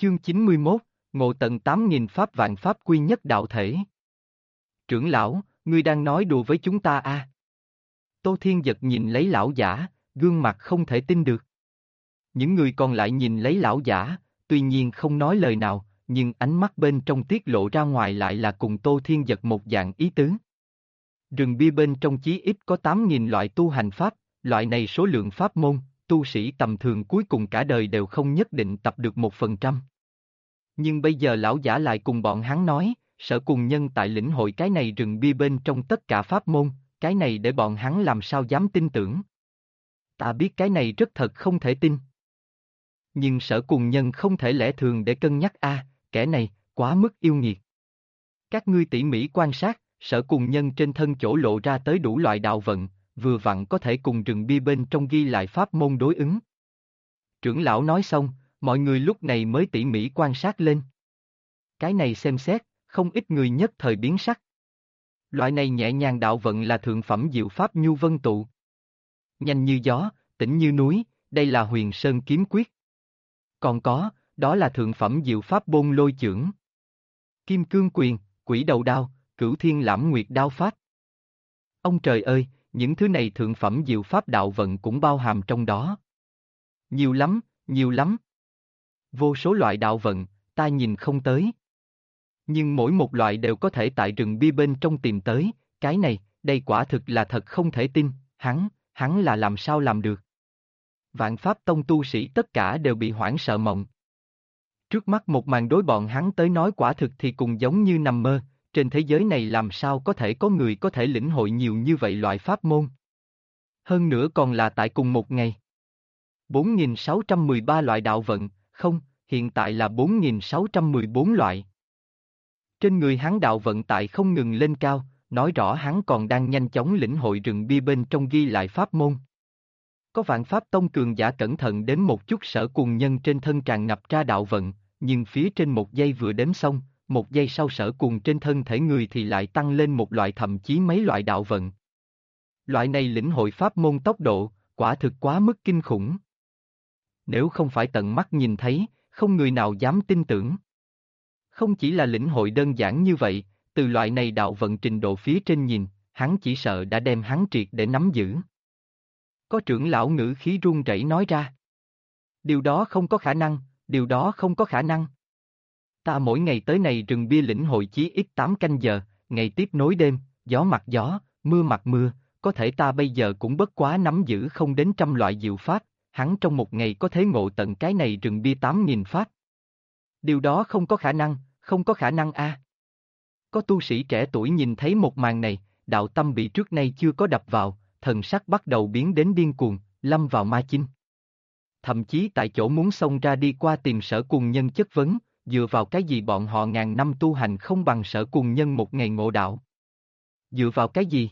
Chương 91, Ngộ tận 8.000 pháp vạn pháp quy nhất đạo thể. Trưởng lão, ngươi đang nói đùa với chúng ta à? Tô Thiên Giật nhìn lấy lão giả, gương mặt không thể tin được. Những người còn lại nhìn lấy lão giả, tuy nhiên không nói lời nào, nhưng ánh mắt bên trong tiết lộ ra ngoài lại là cùng Tô Thiên Giật một dạng ý tứ. Rừng bia bên trong chí ít có 8.000 loại tu hành pháp, loại này số lượng pháp môn, tu sĩ tầm thường cuối cùng cả đời đều không nhất định tập được 1%. Nhưng bây giờ lão giả lại cùng bọn hắn nói, Sở Cùng Nhân tại lĩnh hội cái này rừng bia bên trong tất cả pháp môn, cái này để bọn hắn làm sao dám tin tưởng. Ta biết cái này rất thật không thể tin. Nhưng Sở Cùng Nhân không thể lẽ thường để cân nhắc a, kẻ này, quá mức yêu nghiệt. Các ngươi tỉ mỉ quan sát, Sở Cùng Nhân trên thân chỗ lộ ra tới đủ loại đạo vận, vừa vặn có thể cùng rừng bia bên trong ghi lại pháp môn đối ứng. Trưởng lão nói xong, mọi người lúc này mới tỉ mỉ quan sát lên. Cái này xem xét, không ít người nhất thời biến sắc. Loại này nhẹ nhàng đạo vận là thượng phẩm diệu pháp nhu vân tụ. Nhanh như gió, tĩnh như núi, đây là Huyền Sơn kiếm quyết. Còn có, đó là thượng phẩm diệu pháp bôn lôi chưởng. Kim cương quyền, quỷ đầu đao, cửu thiên lãm nguyệt đao pháp. Ông trời ơi, những thứ này thượng phẩm diệu pháp đạo vận cũng bao hàm trong đó. Nhiều lắm, nhiều lắm. Vô số loại đạo vận, ta nhìn không tới. Nhưng mỗi một loại đều có thể tại rừng bia bên trong tìm tới, cái này, đây quả thực là thật không thể tin, hắn là làm sao làm được. Vạn Pháp Tông tu sĩ tất cả đều bị hoảng sợ mộng. Trước mắt một màn đối bọn hắn tới nói quả thực thì cùng giống như nằm mơ, trên thế giới này làm sao có thể có người có thể lĩnh hội nhiều như vậy loại pháp môn. Hơn nữa còn là tại cùng một ngày. 4.613 loại đạo vận, không, hiện tại là 4.614 loại. Trên người hắn đạo vận tại không ngừng lên cao, nói rõ hắn còn đang nhanh chóng lĩnh hội rừng bia bên trong ghi lại pháp môn. Có Vạn Pháp Tông cường giả cẩn thận đến một chút Sở Cùng Nhân trên thân tràn ngập ra đạo vận, nhưng phía trên một giây vừa đếm xong, một giây sau Sở Cùng trên thân thể người thì lại tăng lên một loại thậm chí mấy loại đạo vận. Loại này lĩnh hội pháp môn tốc độ, quả thực quá mức kinh khủng. Nếu không phải tận mắt nhìn thấy, không người nào dám tin tưởng. Không chỉ là lĩnh hội đơn giản như vậy, từ loại này đạo vận trình độ phía trên nhìn, hắn chỉ sợ đã đem hắn triệt để nắm giữ. Có trưởng lão ngữ khí run rẩy nói ra. Điều đó không có khả năng, điều đó không có khả năng. Ta mỗi ngày tới này rừng bia lĩnh hội chí ít 8 canh giờ, ngày tiếp nối đêm, gió mặt gió, mưa mặt mưa, có thể ta bây giờ cũng bất quá nắm giữ không đến 100 loại diệu pháp, hắn trong một ngày có thể ngộ tận cái này rừng bia 8.000 pháp. Điều đó không có khả năng, không có khả năng a. Có tu sĩ trẻ tuổi nhìn thấy một màn này, đạo tâm bị trước nay chưa có đập vào, thần sắc bắt đầu biến đến điên cuồng, lâm vào ma chinh. Thậm chí tại chỗ muốn xông ra đi qua tìm Sở Cùng Nhân chất vấn, dựa vào cái gì bọn họ ngàn năm tu hành không bằng Sở Cùng Nhân một ngày ngộ đạo. Dựa vào cái gì?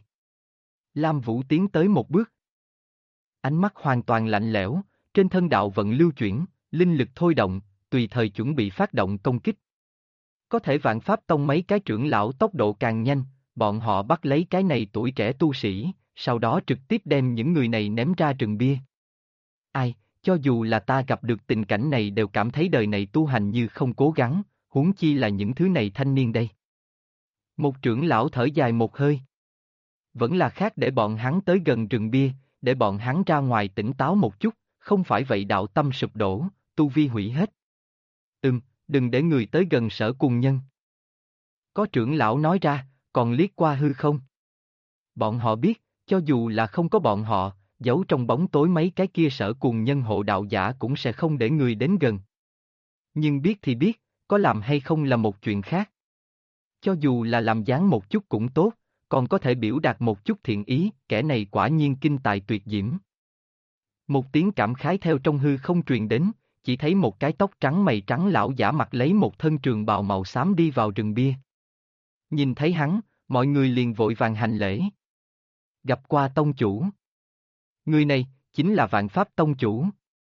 Lam Vũ tiến tới một bước. Ánh mắt hoàn toàn lạnh lẽo, trên thân đạo vận lưu chuyển, linh lực thôi động, tùy thời chuẩn bị phát động công kích. Có thể Vạn Pháp Tông mấy cái trưởng lão tốc độ càng nhanh, bọn họ bắt lấy cái này tuổi trẻ tu sĩ, sau đó trực tiếp đem những người này ném ra rừng bia. Ai, cho dù là ta gặp được tình cảnh này đều cảm thấy đời này tu hành như không cố gắng, huống chi là những thứ này thanh niên đây. Một trưởng lão thở dài một hơi. Vẫn là khác để bọn hắn tới gần rừng bia, để bọn hắn ra ngoài tỉnh táo một chút, không phải vậy đạo tâm sụp đổ, tu vi hủy hết. Đừng để người tới gần Sở Cùng Nhân. Có trưởng lão nói ra, còn liếc qua hư không. Bọn họ biết, cho dù là không có bọn họ, giấu trong bóng tối mấy cái kia Sở Cùng Nhân hộ đạo giả cũng sẽ không để người đến gần. Nhưng biết thì biết, có làm hay không là một chuyện khác. Cho dù là làm dáng một chút cũng tốt, còn có thể biểu đạt một chút thiện ý, kẻ này quả nhiên kinh tài tuyệt diễm. Một tiếng cảm khái theo trong hư không truyền đến, chỉ thấy một cái tóc trắng mày trắng lão giả mặc lấy một thân trường bào màu xám đi vào rừng bia. Nhìn thấy hắn, mọi người liền vội vàng hành lễ. Gặp qua tông chủ. Người này, chính là Vạn Pháp Tông chủ.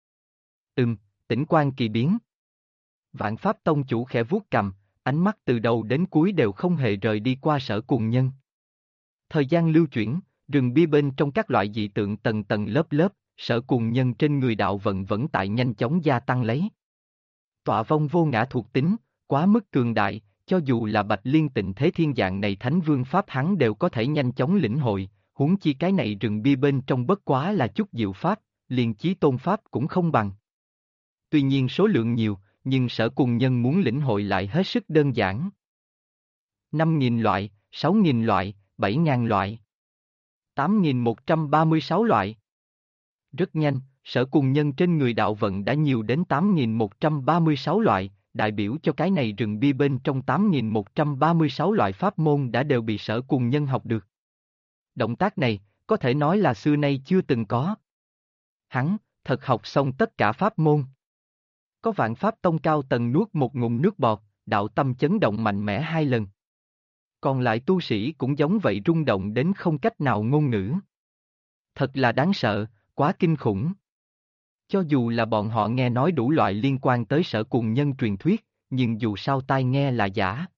Tỉnh Quan Kỳ biến. Vạn Pháp Tông chủ khẽ vuốt cằm, ánh mắt từ đầu đến cuối đều không hề rời đi qua Sở Cùng Nhân. Thời gian lưu chuyển, rừng bia bên trong các loại dị tượng tầng tầng lớp lớp, Sở Cùng Nhân trên người đạo vận vẫn tại nhanh chóng gia tăng lấy. Tọa vong vô ngã thuộc tính, quá mức cường đại, cho dù là Bạch Liên Tịnh Thế Thiên dạng này thánh vương pháp hắn đều có thể nhanh chóng lĩnh hội, huống chi cái này rừng bia bên trong bất quá là chút diệu pháp, liền chí tôn pháp cũng không bằng. Tuy nhiên số lượng nhiều, nhưng Sở Cùng Nhân muốn lĩnh hội lại hết sức đơn giản. 5.000 loại, 6.000 loại, 7.000 loại, 8.136 loại. Rất nhanh, Sở Cùng Nhân trên người đạo vận đã nhiều đến 8.136 loại, đại biểu cho cái này rừng bia bên trong 8.136 loại pháp môn đã đều bị Sở Cùng Nhân học được. Động tác này, có thể nói là xưa nay chưa từng có. Hắn, thật học xong tất cả pháp môn. Có Vạn Pháp Tông cao tầng nuốt một ngụm nước bọt, đạo tâm chấn động mạnh mẽ 2 lần. Còn lại tu sĩ cũng giống vậy rung động đến không cách nào ngôn ngữ. Thật là đáng sợ, quá kinh khủng. Cho dù là bọn họ nghe nói đủ loại liên quan tới Sở Cùng Nhân truyền thuyết, nhưng dù sao tai nghe là giả.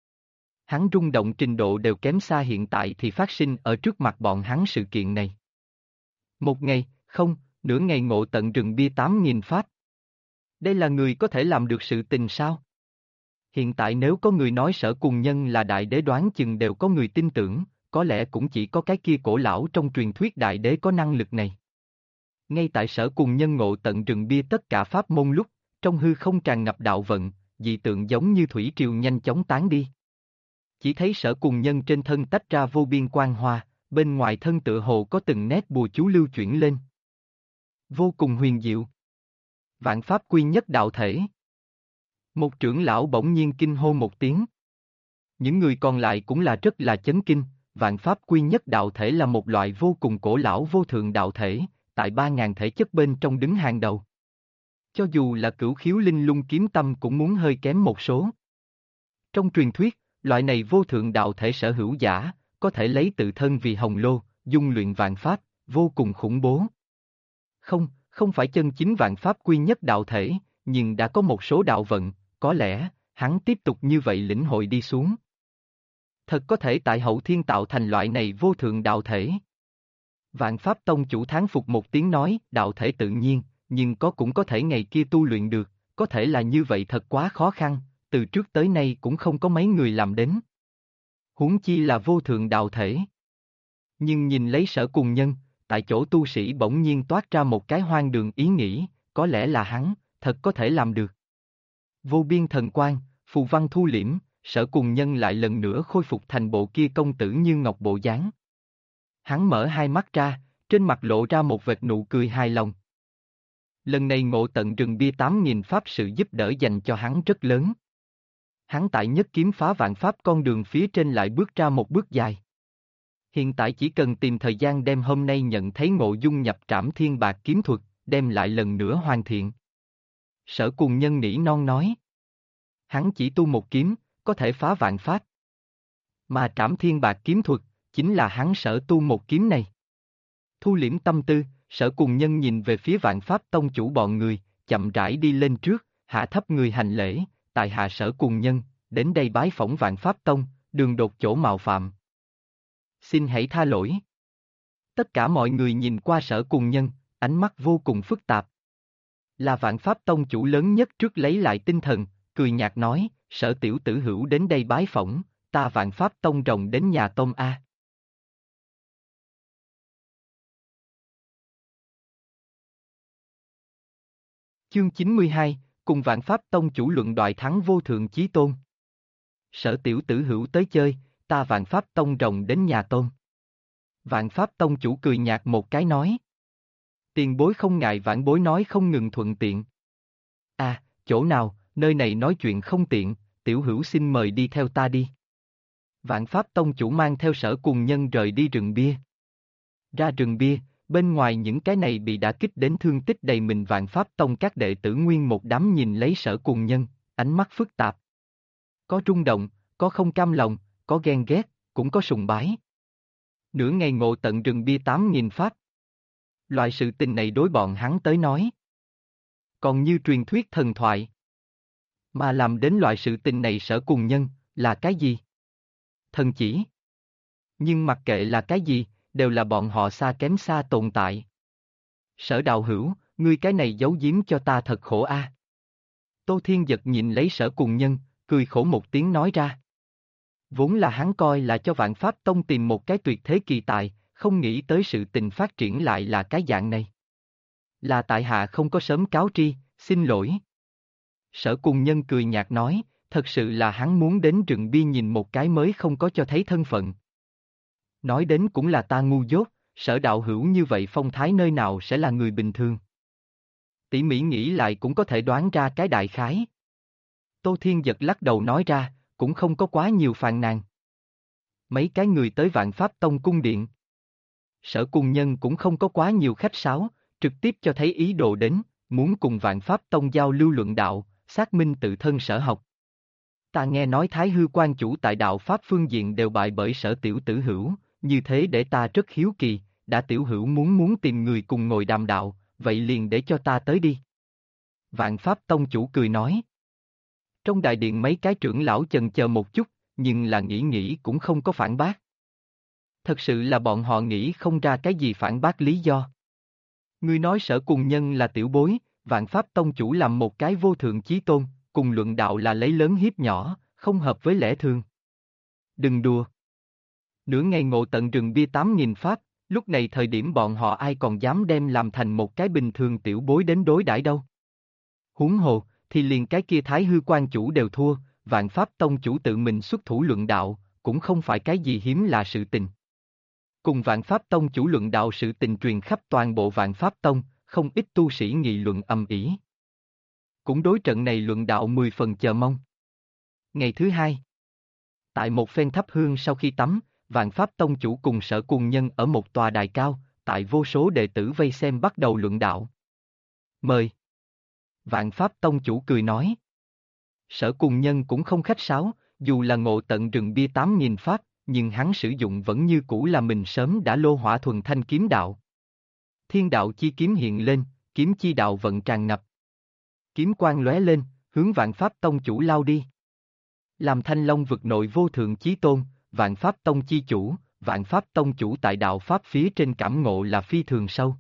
Hắn rung động trình độ đều kém xa hiện tại thì phát sinh ở trước mặt bọn hắn sự kiện này. Một ngày, không, nửa ngày ngộ tận rừng bia 8.000 pháp. Đây là người có thể làm được sự tình sao? Hiện tại nếu có người nói Sở Cùng Nhân là đại đế đoán chừng đều có người tin tưởng, có lẽ cũng chỉ có cái kia cổ lão trong truyền thuyết đại đế có năng lực này. Ngay tại Sở Cùng Nhân ngộ tận rừng bia tất cả pháp môn lúc, trong hư không tràn ngập đạo vận, dị tượng giống như thủy triều nhanh chóng tán đi. Chỉ thấy Sở Cùng Nhân trên thân tách ra vô biên quang hoa, bên ngoài thân tựa hồ có từng nét bùa chú lưu chuyển lên. Vô cùng huyền diệu. Vạn pháp quy nhất đạo thể. Một trưởng lão bỗng nhiên kinh hô một tiếng. Những người còn lại cũng là rất là chấn kinh, vạn pháp quy nhất đạo thể là một loại vô cùng cổ lão vô thượng đạo thể, tại 3.000 thể chất bên trong đứng hàng đầu. Cho dù là Cửu Khiếu Linh Lung kiếm tâm cũng muốn hơi kém một số. Trong truyền thuyết, loại này vô thượng đạo thể sở hữu giả, có thể lấy tự thân vì hồng lô, dung luyện vạn pháp, vô cùng khủng bố. Không phải chân chính vạn pháp quy nhất đạo thể, nhưng đã có một số đạo vận, có lẽ, hắn tiếp tục như vậy lĩnh hội đi xuống. Thật có thể tại hậu thiên tạo thành loại này vô thượng đạo thể. Vạn Pháp Tông chủ thán phục một tiếng nói, đạo thể tự nhiên, nhưng cũng có thể ngày kia tu luyện được, có thể là như vậy thật quá khó khăn, từ trước tới nay cũng không có mấy người làm đến. Huống chi là vô thượng đạo thể. Nhưng nhìn lấy Sở Cùng Nhân, tại chỗ tu sĩ bỗng nhiên toát ra một cái hoang đường ý nghĩ, có lẽ là hắn, thật có thể làm được. Vô biên thần quang, phù văn thu liễm, Sở Cùng Nhân lại lần nữa khôi phục thành bộ kia công tử như ngọc bộ dáng. Hắn mở hai mắt ra, trên mặt lộ ra một vệt nụ cười hài lòng. Lần này ngộ tận rừng bia 8.000 pháp sự giúp đỡ dành cho hắn rất lớn. Hắn tại nhất kiếm phá vạn pháp con đường phía trên lại bước ra một bước dài. Hiện tại chỉ cần tìm thời gian đem hôm nay nhận thấy ngộ dung nhập trảm thiên bạc kiếm thuật, đem lại lần nữa hoàn thiện. Sở Cùng Nhân nỉ non nói. Hắn chỉ tu một kiếm, có thể phá vạn pháp. Mà trảm thiên bạc kiếm thuật, chính là hắn sở tu một kiếm này. Thu liễm tâm tư, Sở Cùng Nhân nhìn về phía Vạn Pháp Tông chủ bọn người, chậm rãi đi lên trước, hạ thấp người hành lễ, tại hạ Sở Cùng Nhân, đến đây bái phỏng Vạn Pháp Tông, đường đột chỗ mạo phạm. Xin hãy tha lỗi. Tất cả mọi người nhìn qua Sở Cùng Nhân, ánh mắt vô cùng phức tạp. Là Vạn Pháp Tông chủ lớn nhất trước lấy lại tinh thần, cười nhạt nói, Sở tiểu tử hữu đến đây bái phỏng, ta Vạn Pháp Tông rồng đến nhà Tông A. Chương 92, cùng Vạn Pháp Tông chủ luận đoại thắng vô thượng chí tôn. Sở tiểu tử hữu tới chơi, ta Vạn Pháp Tông rồng đến nhà Tôn. Vạn Pháp Tông chủ cười nhạt một cái nói. Tiền bối không ngại vãn bối nói không ngừng thuận tiện. À, chỗ nào, nơi này nói chuyện không tiện, tiểu hữu xin mời đi theo ta đi. Vạn Pháp Tông chủ mang theo Sở Cùng Nhân rời đi rừng bia. Ra rừng bia, bên ngoài những cái này bị đả kích đến thương tích đầy mình Vạn Pháp Tông các đệ tử nguyên một đám nhìn lấy Sở Cùng Nhân, ánh mắt phức tạp. Có rung động, có không cam lòng, có ghen ghét, cũng có sùng bái. Nửa ngày ngộ tận rừng bia 8.000 pháp. Loại sự tình này đối bọn hắn tới nói. Còn như truyền thuyết thần thoại. Mà làm đến loại sự tình này Sở Cùng Nhân, là cái gì? Thần chỉ. Nhưng mặc kệ là cái gì, đều là bọn họ xa kém xa tồn tại. Sở đạo hữu, ngươi cái này giấu giếm cho ta thật khổ a. Tô Thiên Giật nhìn lấy Sở Cùng Nhân, cười khổ một tiếng nói ra. Vốn là hắn coi là cho Vạn Pháp Tông tìm một cái tuyệt thế kỳ tài, không nghĩ tới sự tình phát triển lại là cái dạng này. Là tại hạ không có sớm cáo tri, xin lỗi. Sở Cùng Nhân cười nhạt nói, thật sự là hắn muốn đến rừng bia nhìn một cái mới không có cho thấy thân phận. Nói đến cũng là ta ngu dốt, Sở đạo hữu như vậy phong thái nơi nào sẽ là người bình thường. Tỉ mỉ nghĩ lại cũng có thể đoán ra cái đại khái. Tô Thiên Giật lắc đầu nói ra, cũng không có quá nhiều phàn nàn. Mấy cái người tới Vạn Pháp Tông cung điện. Sở Cùng Nhân cũng không có quá nhiều khách sáo, trực tiếp cho thấy ý đồ đến, muốn cùng Vạn Pháp Tông giao lưu luận đạo, xác minh tự thân sở học. Ta nghe nói Thái Hư Quan chủ tại đạo Pháp phương diện đều bại bởi Sở tiểu tử hữu, như thế để ta rất hiếu kỳ, đã tiểu hữu muốn tìm người cùng ngồi đàm đạo, vậy liền để cho ta tới đi. Vạn Pháp Tông chủ cười nói. Trong đại điện mấy cái trưởng lão chần chờ một chút, nhưng là nghĩ cũng không có phản bác. Thật sự là bọn họ nghĩ không ra cái gì phản bác lý do. Ngươi nói Sở Cùng Nhân là tiểu bối, Vạn Pháp Tông chủ làm một cái vô thượng chí tôn, cùng luận đạo là lấy lớn hiếp nhỏ, không hợp với lẽ thường. Đừng đùa. Nửa ngày ngộ tận rừng bia 8.000 pháp, lúc này thời điểm bọn họ ai còn dám đem làm thành một cái bình thường tiểu bối đến đối đãi đâu. Huống hồ, thì liền cái kia Thái Hư Quan chủ đều thua, Vạn Pháp Tông chủ tự mình xuất thủ luận đạo, cũng không phải cái gì hiếm là sự tình. Cùng Vạn Pháp Tông chủ luận đạo sự tình truyền khắp toàn bộ Vạn Pháp Tông, không ít tu sĩ nghị luận ầm ĩ. Cũng đối trận này luận đạo 10 phần chờ mong. Ngày thứ hai, tại một phen thắp hương sau khi tắm, Vạn Pháp Tông chủ cùng Sở Cùng Nhân ở một tòa đài cao, tại vô số đệ tử vây xem bắt đầu luận đạo. Mời. Vạn Pháp Tông chủ cười nói. Sở Cùng Nhân cũng không khách sáo, dù là ngộ tận rừng bia 8.000 pháp, nhưng hắn sử dụng vẫn như cũ là mình sớm đã lô hỏa thuần thanh kiếm đạo. Thiên đạo chi kiếm hiện lên, kiếm chi đạo vận tràn ngập. Kiếm quang lóe lên, hướng Vạn Pháp Tông chủ lao đi. Làm Thanh Long vực nội vô thượng chí tôn, Vạn Pháp Tông chi chủ, Vạn Pháp Tông chủ tại đạo Pháp phía trên cảm ngộ là phi thường sâu.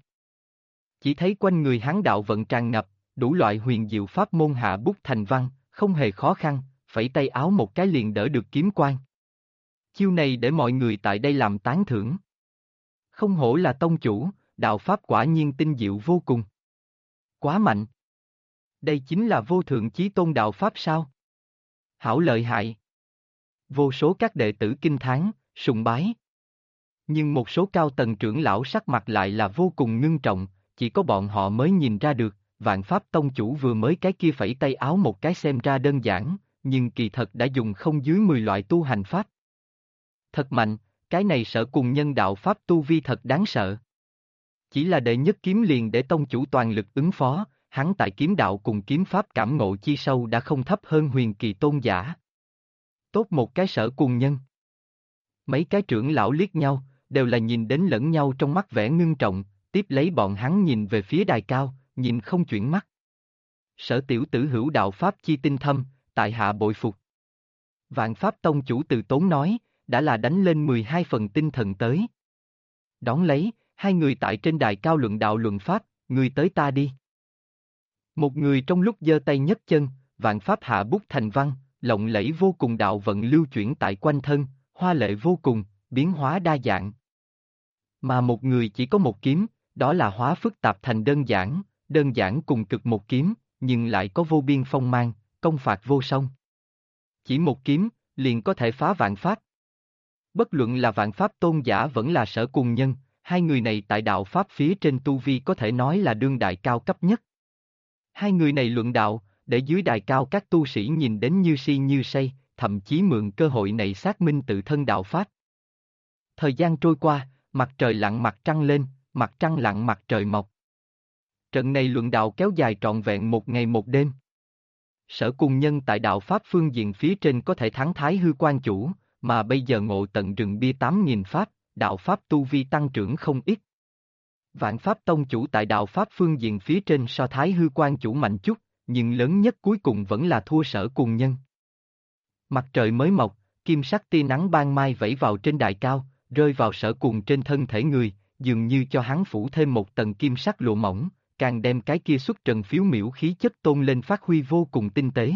Chỉ thấy quanh người hắn đạo vận tràn ngập, đủ loại huyền diệu pháp môn hạ bút thành văn, không hề khó khăn, phẩy tay áo một cái liền đỡ được kiếm quang. Chiêu này để mọi người tại đây làm tán thưởng. Không hổ là tông chủ, đạo Pháp quả nhiên tinh diệu vô cùng. Quá mạnh. Đây chính là vô thượng chí tôn đạo Pháp sao? Hảo lợi hại. Vô số các đệ tử kinh thán, sùng bái. Nhưng một số cao tầng trưởng lão sắc mặt lại là vô cùng ngưng trọng, chỉ có bọn họ mới nhìn ra được, Vạn Pháp Tông chủ vừa mới cái kia phẩy tay áo một cái xem ra đơn giản, nhưng kỳ thật đã dùng không dưới 10 loại tu hành pháp. Thật mạnh, cái này Sở Cùng Nhân đạo Pháp tu vi thật đáng sợ. Chỉ là đệ nhất kiếm liền để tông chủ toàn lực ứng phó, hắn tại kiếm đạo cùng kiếm pháp cảm ngộ chi sâu đã không thấp hơn huyền kỳ tôn giả. Tốt một cái Sở Cùng Nhân. Mấy cái trưởng lão liếc nhau, đều là nhìn đến lẫn nhau trong mắt vẻ ngưng trọng, tiếp lấy bọn hắn nhìn về phía đài cao, nhìn không chuyển mắt. Sở tiểu tử hữu đạo Pháp chi tinh thâm, tại hạ bội phục. Vạn Pháp Tông chủ từ tốn nói, đã là đánh lên 12 phần tinh thần tới. Đón lấy, hai người tại trên đài cao luận đạo luận Pháp, người tới ta đi. Một người trong lúc giơ tay nhấc chân, Vạn Pháp hạ bút thành văn, lộng lẫy vô cùng đạo vận lưu chuyển tại quanh thân, hoa lệ vô cùng, biến hóa đa dạng. Mà một người chỉ có một kiếm, đó là hóa phức tạp thành đơn giản cùng cực một kiếm, nhưng lại có vô biên phong mang, công phạt vô song. Chỉ một kiếm, liền có thể phá vạn pháp. Bất luận là Vạn Pháp tôn giả vẫn là Sở Cùng Nhân, hai người này tại đạo Pháp phía trên tu vi có thể nói là đương đại cao cấp nhất. Hai người này luận đạo, để dưới đài cao các tu sĩ nhìn đến như si như say, thậm chí mượn cơ hội này xác minh tự thân đạo Pháp. Thời gian trôi qua, mặt trời lặn mặt trăng lên, mặt trăng lặn mặt trời mọc. Trận này luận đạo kéo dài trọn vẹn một ngày một đêm. Sở Cùng Nhân tại đạo Pháp phương diện phía trên có thể thắng Thái Hư Quan chủ, mà bây giờ ngộ tận rừng bia 8.000 pháp, đạo Pháp tu vi tăng trưởng không ít. Vạn Pháp Tông chủ tại đạo Pháp phương diện phía trên so Thái Hư Quan chủ mạnh chút, nhưng lớn nhất cuối cùng vẫn là thua Sở Cùng Nhân. Mặt trời mới mọc, kim sắc tia nắng ban mai vẩy vào trên đài cao, rơi vào Sở Cùng trên thân thể người, dường như cho hắn phủ thêm một tầng kim sắc lụa mỏng, càng đem cái kia xuất trần phiếu miểu khí chất tôn lên phát huy vô cùng tinh tế.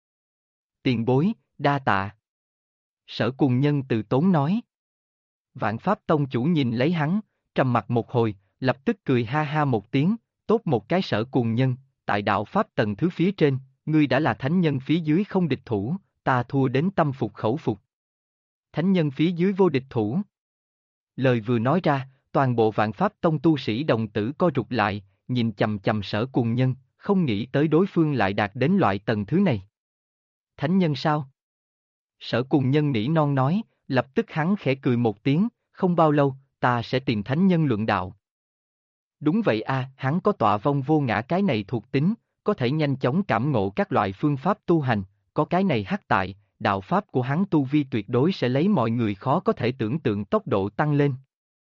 Tiền bối, đa tạ. Sở Cùng Nhân từ tốn nói. Vạn Pháp Tông chủ nhìn lấy hắn, trầm mặt một hồi, lập tức cười ha ha một tiếng, tốt một cái Sở Cùng Nhân, tại đạo Pháp tầng thứ phía trên, ngươi đã là thánh nhân phía dưới không địch thủ, ta thua đến tâm phục khẩu phục. Thánh nhân phía dưới vô địch thủ. Lời vừa nói ra, toàn bộ Vạn Pháp Tông tu sĩ đồng tử co rụt lại, nhìn chằm chằm Sở Cùng Nhân, không nghĩ tới đối phương lại đạt đến loại tầng thứ này. Thánh nhân sao? Sở Cùng Nhân nỉ non nói, lập tức hắn khẽ cười một tiếng, không bao lâu, ta sẽ tìm thánh nhân luận đạo. Đúng vậy a, hắn có tọa vong vô ngã cái này thuộc tính, có thể nhanh chóng cảm ngộ các loại phương pháp tu hành, có cái này hắc tại, đạo pháp của hắn tu vi tuyệt đối sẽ lấy mọi người khó có thể tưởng tượng tốc độ tăng lên.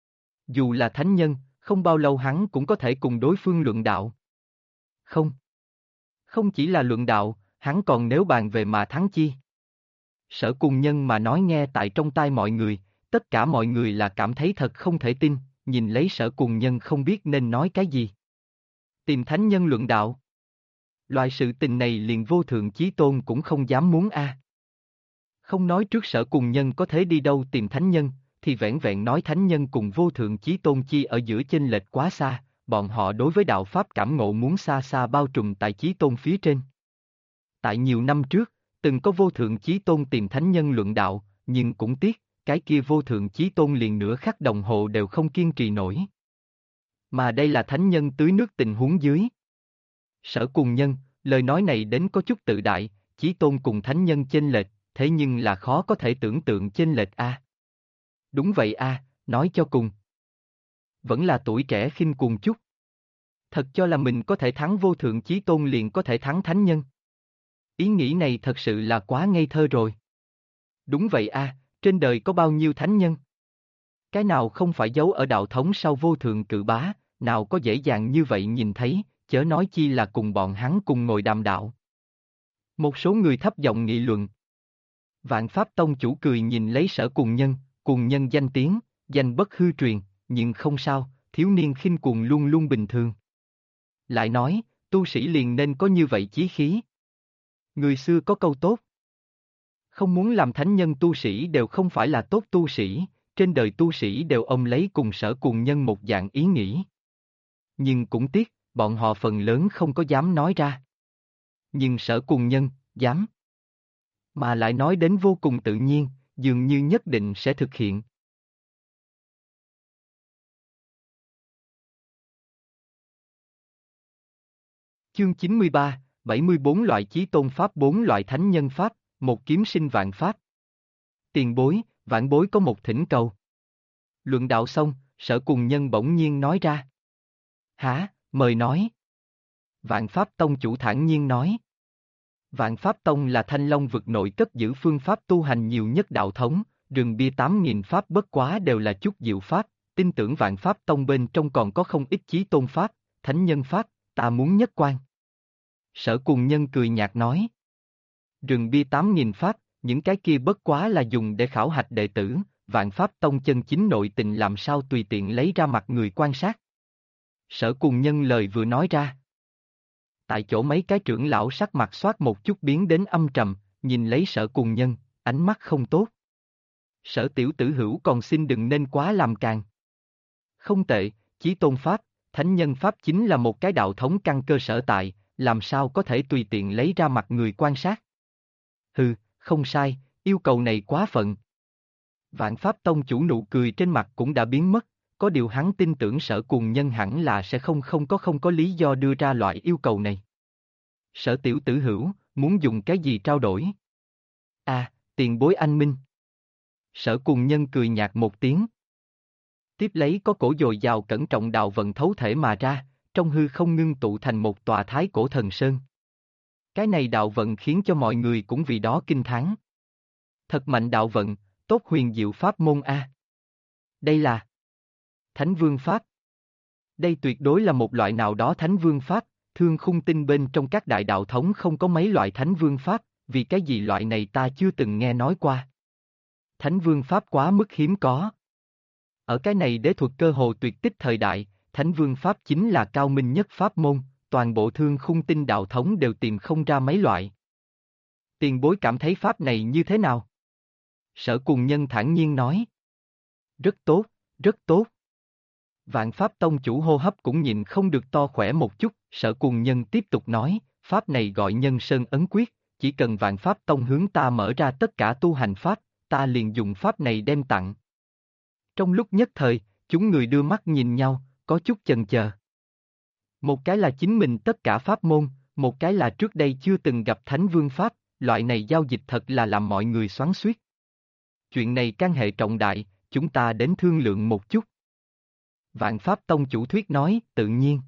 Dù là thánh nhân, không bao lâu hắn cũng có thể cùng đối phương luận đạo. Không. Không chỉ là luận đạo, hắn còn nếu bàn về mà thắng chi. Sở Cùng Nhân mà nói nghe tại trong tai mọi người, tất cả mọi người là cảm thấy thật không thể tin, nhìn lấy Sở Cùng Nhân không biết nên nói cái gì. Tìm thánh nhân luận đạo. Loại sự tình này liền vô thượng chí tôn cũng không dám muốn a. Không nói trước Sở Cùng Nhân có thể đi đâu tìm thánh nhân, thì vẻn vẹn nói thánh nhân cùng vô thượng chí tôn chi ở giữa chênh lệch quá xa, bọn họ đối với đạo pháp cảm ngộ muốn xa xa bao trùm tại chí tôn phía trên. Tại nhiều năm trước, từng có vô thượng chí tôn tìm thánh nhân luận đạo, nhưng cũng tiếc, cái kia vô thượng chí tôn liền nửa khắc đồng hồ đều không kiên trì nổi. Mà đây là thánh nhân tưới nước tình huống dưới. Sở Cùng Nhân, lời nói này đến có chút tự đại, chí tôn cùng thánh nhân chênh lệch, thế nhưng là khó có thể tưởng tượng chênh lệch a. Đúng vậy a, nói cho cùng. Vẫn là tuổi trẻ khinh cuồng chút. Thật cho là mình có thể thắng vô thượng chí tôn liền có thể thắng thánh nhân. Ý nghĩ này thật sự là quá ngây thơ rồi. Đúng vậy a, trên đời có bao nhiêu thánh nhân? Cái nào không phải giấu ở đạo thống sau vô thượng cự bá, nào có dễ dàng như vậy nhìn thấy, chớ nói chi là cùng bọn hắn cùng ngồi đàm đạo. Một số người thấp giọng nghị luận. Vạn Pháp Tông chủ cười nhìn lấy Sở Cùng Nhân danh tiếng, danh bất hư truyền, nhưng không sao, thiếu niên khinh cuồng luôn luôn bình thường. Lại nói, tu sĩ liền nên có như vậy chí khí. Người xưa có câu tốt. Không muốn làm thánh nhân tu sĩ đều không phải là tốt tu sĩ, trên đời tu sĩ đều ôm lấy cùng Sở Cùng Nhân một dạng ý nghĩ. Nhưng cũng tiếc, bọn họ phần lớn không có dám nói ra. Nhưng Sở Cùng Nhân, dám. Mà lại nói đến vô cùng tự nhiên, dường như nhất định sẽ thực hiện. Chương 93, 74 loại chí tôn pháp 4 loại thánh nhân pháp, một kiếm sinh vạn pháp. Tiền bối, vãn bối có một thỉnh cầu. Luận đạo xong, Sở Cùng Nhân bỗng nhiên nói ra. Hả, mời nói. Vạn Pháp Tông chủ thản nhiên nói. Vạn Pháp Tông là Thanh Long vực nội cất giữ phương pháp tu hành nhiều nhất đạo thống, rừng bia 8.000 pháp bất quá đều là chút diệu pháp, tin tưởng Vạn Pháp Tông bên trong còn có không ít chí tôn pháp, thánh nhân pháp, ta muốn nhất quan. Sở Cùng Nhân cười nhạt nói. Rừng bia 8.000 pháp, những cái kia bất quá là dùng để khảo hạch đệ tử, Vạn Pháp Tông chân chính nội tình làm sao tùy tiện lấy ra mặt người quan sát. Sở Cùng Nhân lời vừa nói ra. Tại chỗ mấy cái trưởng lão sắc mặt xoát một chút biến đến âm trầm, nhìn lấy Sở Cùng Nhân, ánh mắt không tốt. Sở tiểu tử hữu còn xin đừng nên quá làm càng. Không tệ, chí tôn pháp, thánh nhân pháp chính là một cái đạo thống căn cơ sở tại, làm sao có thể tùy tiện lấy ra mặt người quan sát. Hừ, không sai, yêu cầu này quá phận. Vạn Pháp Tông chủ nụ cười trên mặt cũng đã biến mất, có điều hắn tin tưởng Sở Cùng Nhân hẳn là sẽ không có lý do đưa ra loại yêu cầu này. Sở tiểu tử hữu, muốn dùng cái gì trao đổi? Tiền bối anh minh. Sở Cùng Nhân cười nhạt một tiếng. Tiếp lấy có cổ dồi dào cẩn trọng đạo vận thấu thể mà ra, trong hư không ngưng tụ thành một tòa thái cổ thần sơn. Cái này đạo vận khiến cho mọi người cũng vì đó kinh thán. Thật mạnh đạo vận, tốt huyền diệu pháp môn a. Đây là Thánh Vương Pháp. Đây tuyệt đối là một loại nào đó Thánh Vương Pháp, thương khung tinh bên trong các đại đạo thống không có mấy loại Thánh Vương Pháp, vì cái gì loại này ta chưa từng nghe nói qua. Thánh Vương Pháp quá mức hiếm có. Ở cái này đế thuật cơ hồ tuyệt tích thời đại, Thánh Vương Pháp chính là cao minh nhất pháp môn, toàn bộ Thương Khung Tinh đạo thống đều tìm không ra mấy loại. Tiền bối cảm thấy pháp này như thế nào? Sở Cùng Nhân thản nhiên nói. Rất tốt, rất tốt. Vạn Pháp Tông chủ hô hấp cũng nhịn không được to khỏe một chút, Sở Cùng Nhân tiếp tục nói, pháp này gọi Nhân Sơn Ấn Quyết, chỉ cần Vạn Pháp Tông hướng ta mở ra tất cả tu hành pháp, ta liền dùng pháp này đem tặng. Trong lúc nhất thời, chúng người đưa mắt nhìn nhau, có chút chần chờ. Một cái là chính mình tất cả pháp môn, một cái là trước đây chưa từng gặp Thánh Vương Pháp, loại này giao dịch thật là làm mọi người xoắn xuýt. Chuyện này can hệ trọng đại, chúng ta đến thương lượng một chút. Vạn Pháp Tông chủ thuyết nói, tự nhiên.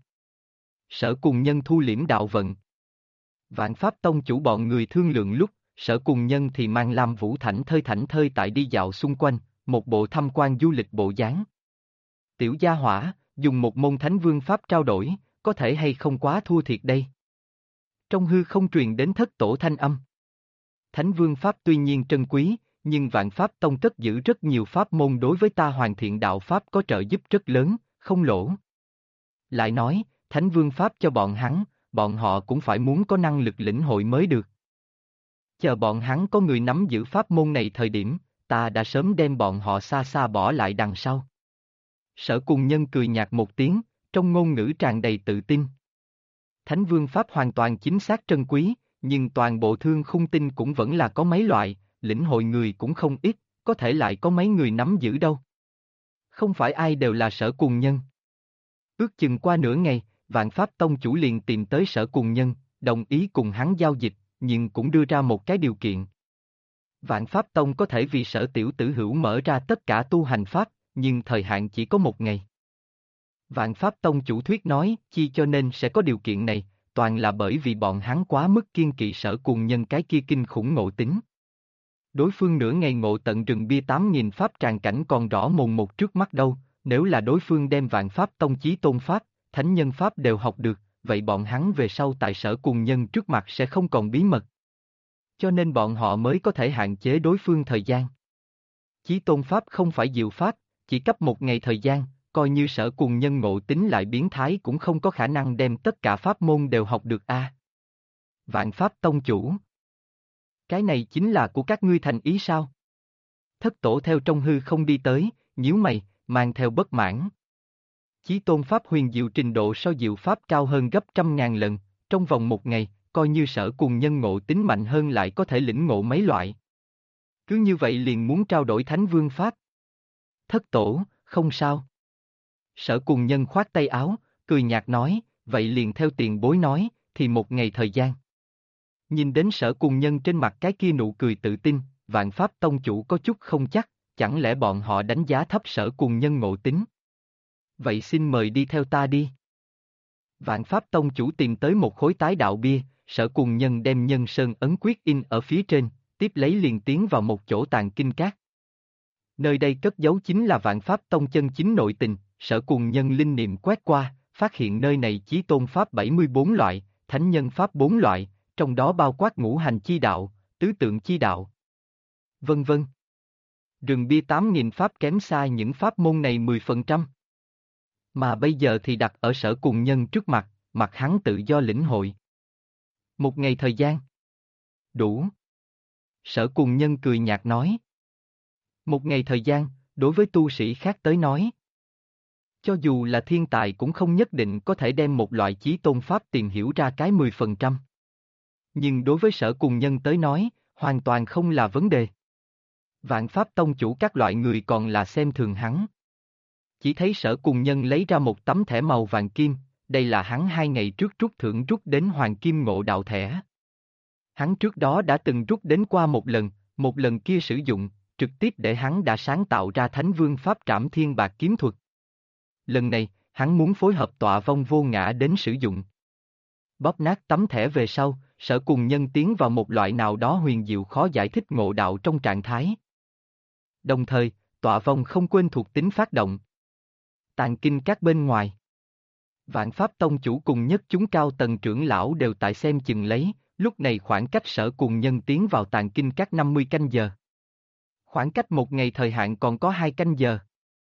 Sở Cùng Nhân thu liễm đạo vận. Vạn Pháp Tông chủ bọn người thương lượng lúc, Sở Cùng Nhân thì mang Lam Vũ thảnh thơi tại đi dạo xung quanh, một bộ tham quan du lịch bộ dáng. Tiểu gia hỏa, dùng một môn Thánh Vương Pháp trao đổi, có thể hay không quá thua thiệt đây. Trong hư không truyền đến thất tổ thanh âm. Thánh Vương Pháp tuy nhiên trân quý, nhưng Vạn Pháp Tông cất giữ rất nhiều pháp môn đối với ta hoàn thiện đạo Pháp có trợ giúp rất lớn, không lỗ. Lại nói, Thánh Vương Pháp cho bọn hắn, bọn họ cũng phải muốn có năng lực lĩnh hội mới được. Chờ bọn hắn có người nắm giữ pháp môn này thời điểm, ta đã sớm đem bọn họ xa xa bỏ lại đằng sau. Sở Cùng Nhân cười nhạt một tiếng, trong ngôn ngữ tràn đầy tự tin. Thánh Vương Pháp hoàn toàn chính xác trân quý, nhưng toàn bộ Thương Khung Tinh cũng vẫn là có mấy loại, lĩnh hội người cũng không ít, có thể lại có mấy người nắm giữ đâu. Không phải ai đều là Sở Cùng Nhân. Ước chừng qua nửa ngày, Vạn Pháp Tông chủ liền tìm tới Sở Cùng Nhân, đồng ý cùng hắn giao dịch, nhưng cũng đưa ra một cái điều kiện. Vạn Pháp Tông có thể vì Sở tiểu tử hữu mở ra tất cả tu hành pháp, nhưng thời hạn chỉ có một ngày. Vạn Pháp Tông chủ thuyết nói, chi cho nên sẽ có điều kiện này, toàn là bởi vì bọn hắn quá mức kiên kỵ Sở Cùng Nhân cái kia kinh khủng ngộ tính. Đối phương nửa ngày ngộ tận rừng bia 8.000 pháp tràng cảnh còn rõ mồn một trước mắt đâu, nếu là đối phương đem Vạn Pháp Tông chí tôn pháp, thánh nhân pháp đều học được, vậy bọn hắn về sau tại Sở Cùng Nhân trước mặt sẽ không còn bí mật. Cho nên bọn họ mới có thể hạn chế đối phương thời gian. Chí tôn pháp không phải diệu pháp, chỉ cấp một ngày thời gian, coi như Sở Cùng Nhân ngộ tính lại biến thái cũng không có khả năng đem tất cả pháp môn đều học được a. Vạn Pháp Tông chủ. Cái này chính là của các ngươi thành ý sao? Thất tổ theo trong hư không đi tới, nhíu mày, mang theo bất mãn. Chí tôn pháp huyền diệu trình độ so diệu pháp cao hơn gấp 100.000 lần, trong vòng một ngày, coi như Sở Cùng Nhân ngộ tính mạnh hơn lại có thể lĩnh ngộ mấy loại. Cứ như vậy liền muốn trao đổi Thánh Vương Pháp. Thất tổ, không sao. Sở Cùng Nhân khoát tay áo, cười nhạt nói, vậy liền theo tiền bối nói, thì một ngày thời gian. Nhìn đến Sở Cùng Nhân trên mặt cái kia nụ cười tự tin, Vạn Pháp Tông chủ có chút không chắc, chẳng lẽ bọn họ đánh giá thấp Sở Cùng Nhân ngộ tính. Vậy xin mời đi theo ta đi. Vạn Pháp Tông chủ tìm tới một khối tái đạo bia, Sở Cùng Nhân đem Nhân Sơn Ấn Quyết in ở phía trên, tiếp lấy liền tiến vào một chỗ tàng kinh cát. Nơi đây cất giấu chính là Vạn Pháp Tông chân chính nội tình, Sở Cùng Nhân linh niệm quét qua, phát hiện nơi này chí tôn pháp 74 loại, thánh nhân pháp 4 loại, trong đó bao quát ngũ hành chi đạo, tứ tượng chi đạo, vân vân. Rừng bia 8.000 pháp kém xa những pháp môn này 10%. Mà bây giờ thì đặt ở Sở Cùng Nhân trước mặt, mặt hắn tự do lĩnh hội. Một ngày thời gian. Đủ. Sở Cùng Nhân cười nhạt nói. Một ngày thời gian, đối với tu sĩ khác tới nói. Cho dù là thiên tài cũng không nhất định có thể đem một loại chí tôn pháp tìm hiểu ra cái 10%. Nhưng đối với Sở Cùng Nhân tới nói, hoàn toàn không là vấn đề. Vạn Pháp Tông chủ các loại người còn là xem thường hắn. Chỉ thấy Sở Cùng Nhân lấy ra một tấm thẻ màu vàng kim, đây là hắn 2 ngày trước rút thưởng rút đến Hoàng Kim Ngộ Đạo thẻ. Hắn trước đó đã từng rút đến qua một lần kia sử dụng, trực tiếp để hắn đã sáng tạo ra Thánh Vương Pháp Trảm Thiên Bạc Kiếm Thuật. Lần này, hắn muốn phối hợp Tọa Vong Vô Ngã đến sử dụng. Bóp nát tấm thẻ về sau, Sở Cùng Nhân tiến vào một loại nào đó huyền diệu khó giải thích ngộ đạo trong trạng thái. Đồng thời, Tọa Vong không quên thuộc tính phát động. Tàng kinh các bên ngoài. Vạn Pháp Tông chủ cùng nhất chúng cao tầng trưởng lão đều tại xem chừng lấy, lúc này khoảng cách Sở Cùng Nhân tiến vào tàng kinh các 50 canh giờ. Khoảng cách một ngày thời hạn còn có 2 canh giờ.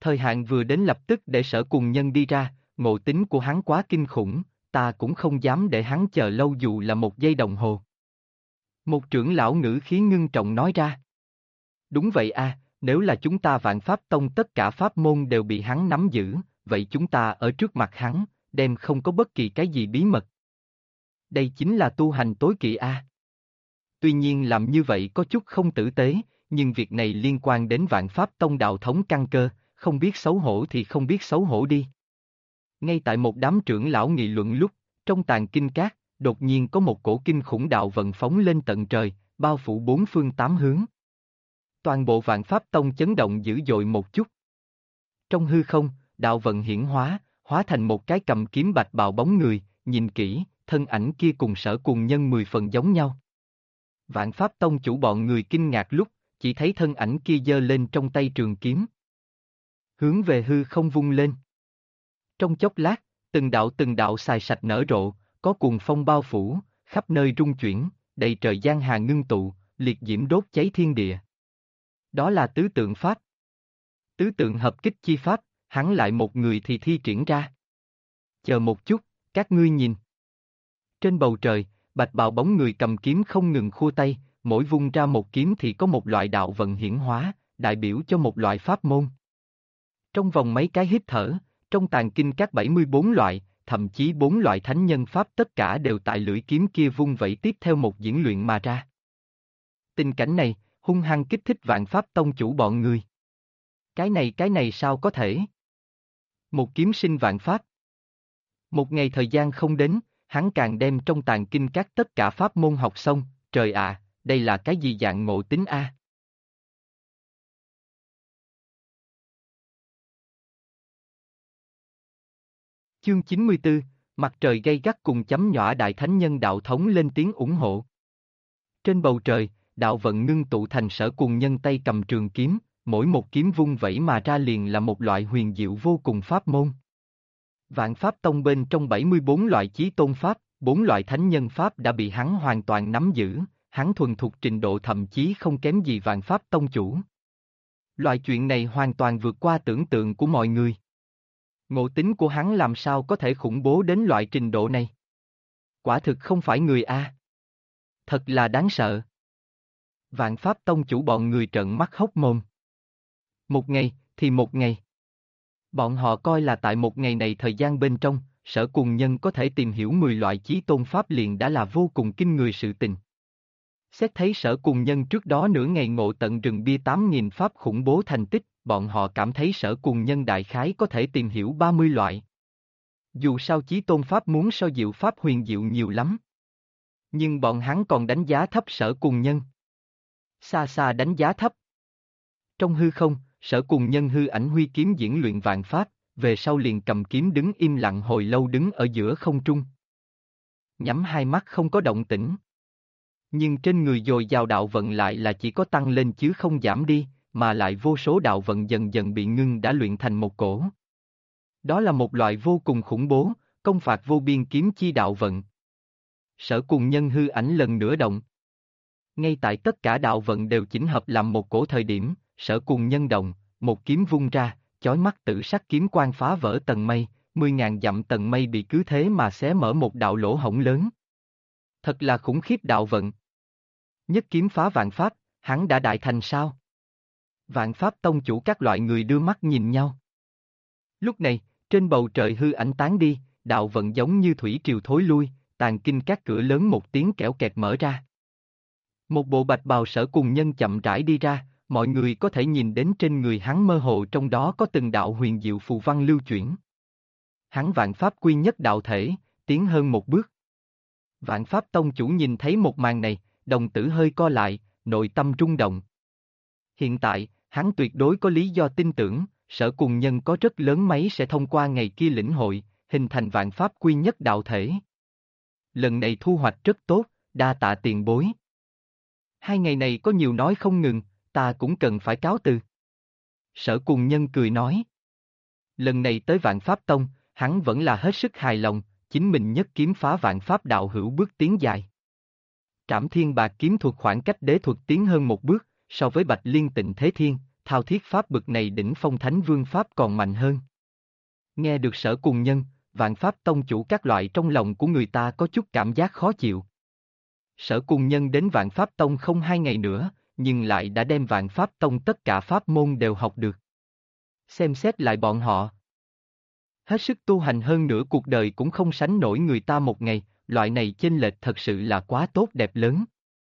Thời hạn vừa đến lập tức để Sở Cùng Nhân đi ra, ngộ tính của hắn quá kinh khủng, ta cũng không dám để hắn chờ lâu dù là 1 giây đồng hồ. Một trưởng lão ngữ khí ngưng trọng nói ra. Đúng vậy a, nếu là chúng ta Vạn Pháp Tông tất cả pháp môn đều bị hắn nắm giữ, vậy chúng ta ở trước mặt hắn, đem không có bất kỳ cái gì bí mật. Đây chính là tu hành tối kỵ a. Tuy nhiên làm như vậy có chút không tử tế, nhưng việc này liên quan đến Vạn Pháp Tông đạo thống căn cơ, không biết xấu hổ thì không biết xấu hổ đi. Ngay tại một đám trưởng lão nghị luận lúc, trong tàn kinh cát, đột nhiên có một cổ kinh khủng đạo vận phóng lên tận trời, bao phủ 4 phương 8 hướng. Toàn bộ Vạn Pháp Tông chấn động dữ dội một chút. Trong hư không, đạo vận hiển hóa, hóa thành một cái cầm kiếm bạch bào bóng người, nhìn kỹ, thân ảnh kia cùng Sở Cùng Nhân 10 phần giống nhau. Vạn Pháp Tông chủ bọn người kinh ngạc lúc, chỉ thấy thân ảnh kia giơ lên trong tay trường kiếm. Hướng về hư không vung lên. Trong chốc lát, từng đạo xài sạch nở rộ, có cuồng phong bao phủ, khắp nơi rung chuyển, đầy trời giang hà ngưng tụ, liệt diễm đốt cháy thiên địa. Đó là tứ tượng pháp. Tứ tượng hợp kích chi pháp, hắn lại một người thì thi triển ra. Chờ một chút, các ngươi nhìn. Trên bầu trời, bạch bào bóng người cầm kiếm không ngừng khua tay, mỗi vung ra một kiếm thì có một loại đạo vận hiển hóa, đại biểu cho một loại pháp môn. Trong vòng mấy cái hít thở, trong tàn kinh các 74 loại, thậm chí 4 loại thánh nhân pháp tất cả đều tại lưỡi kiếm kia vung vẩy tiếp theo một diễn luyện mà ra. Tình cảnh này, hung hăng kích thích Vạn Pháp Tông chủ bọn người. Cái này sao có thể? Một kiếm sinh vạn pháp. Một ngày thời gian không đến, hắn càng đem trong tàn kinh các tất cả pháp môn học xong, trời ạ, đây là cái gì dạng ngộ tính a? Chương 94, mặt trời gay gắt cùng chấm nhõa đại thánh nhân đạo thống lên tiếng ủng hộ. Trên bầu trời, đạo vận ngưng tụ thành Sở Cùng Nhân tay cầm trường kiếm, mỗi một kiếm vung vẩy mà ra liền là một loại huyền diệu vô cùng pháp môn. Vạn Pháp Tông bên trong 74 loại chí tôn pháp, 4 loại thánh nhân pháp đã bị hắn hoàn toàn nắm giữ, hắn thuần thục trình độ thậm chí không kém gì Vạn Pháp Tông chủ. Loại chuyện này hoàn toàn vượt qua tưởng tượng của mọi người. Ngộ tính của hắn làm sao có thể khủng bố đến loại trình độ này? Quả thực không phải người a. Thật là đáng sợ. Vạn Pháp Tông chủ bọn người trợn mắt hốc mồm. Một ngày, thì một ngày. Bọn họ coi là tại một ngày này thời gian bên trong, Sở Cùng Nhân có thể tìm hiểu 10 loại chí tôn pháp liền đã là vô cùng kinh người sự tình. Xét thấy Sở Cùng Nhân trước đó nửa ngày ngộ tận rừng bia 8.000 pháp khủng bố thành tích, bọn họ cảm thấy Sở Cùng Nhân đại khái có thể tìm hiểu 30 loại. Dù sao chí tôn pháp muốn so diệu pháp huyền diệu nhiều lắm. Nhưng bọn hắn còn đánh giá thấp Sở Cùng Nhân. Xa xa đánh giá thấp. Trong hư không, Sở Cùng Nhân hư ảnh huy kiếm diễn luyện vạn pháp, về sau liền cầm kiếm đứng im lặng hồi lâu đứng ở giữa không trung. Nhắm hai mắt không có động tĩnh. Nhưng trên người dồi dào đạo vận lại là chỉ có tăng lên chứ không giảm đi, mà lại vô số đạo vận dần dần bị ngưng đã luyện thành một cổ. Đó là một loại vô cùng khủng bố, công phạt vô biên kiếm chi đạo vận. Sở Cùng Nhân hư ảnh lần nữa động. Ngay tại tất cả đạo vận đều chỉnh hợp làm một cổ thời điểm, Sở Cùng Nhân động, một kiếm vung ra, chói mắt tử sắc kiếm quang phá vỡ tầng mây, 10.000 dặm tầng mây bị cứ thế mà xé mở một đạo lỗ hổng lớn. Thật là khủng khiếp đạo vận. Nhất kiếm phá vạn pháp, hắn đã đại thành sao? Vạn Pháp Tông chủ các loại người đưa mắt nhìn nhau. Lúc này, trên bầu trời hư ảnh tán đi, đạo vận giống như thủy triều thối lui, tàn kinh các cửa lớn một tiếng kẽo kẹt mở ra. Một bộ bạch bào Sở Cùng Nhân chậm rãi đi ra, mọi người có thể nhìn đến trên người hắn mơ hồ trong đó có từng đạo huyền diệu phù văn lưu chuyển. Hắn vạn pháp quy nhất đạo thể, tiến hơn một bước. Vạn Pháp Tông chủ nhìn thấy một màn này, đồng tử hơi co lại, nội tâm rung động. Hiện tại, hắn tuyệt đối có lý do tin tưởng, Sở Cùng Nhân có rất lớn mấy sẽ thông qua ngày kia lĩnh hội, hình thành vạn pháp quy nhất đạo thể. Lần này thu hoạch rất tốt, đa tạ tiền bối. 2 ngày này có nhiều nói không ngừng, ta cũng cần phải cáo từ. Sở Cùng Nhân cười nói. Lần này tới Vạn Pháp Tông, hắn vẫn là hết sức hài lòng, chính mình nhất kiếm phá vạn pháp đạo hữu bước tiến dài. Trảm Thiên Bạc kiếm thuật khoảng cách đế thuật tiến hơn một bước, so với Bạch Liên Tịnh Thế Thiên, thao thiết pháp bực này đỉnh phong thánh vương pháp còn mạnh hơn. Nghe được Sở Cùng Nhân, Vạn Pháp Tông chủ các loại trong lòng của người ta có chút cảm giác khó chịu. Sở Cùng Nhân đến Vạn Pháp Tông không 2 ngày nữa, nhưng lại đã đem Vạn Pháp Tông tất cả pháp môn đều học được. Xem xét lại bọn họ. Hết sức tu hành hơn nửa cuộc đời cũng không sánh nổi người ta một ngày, loại này chênh lệch thật sự là quá tốt đẹp lớn.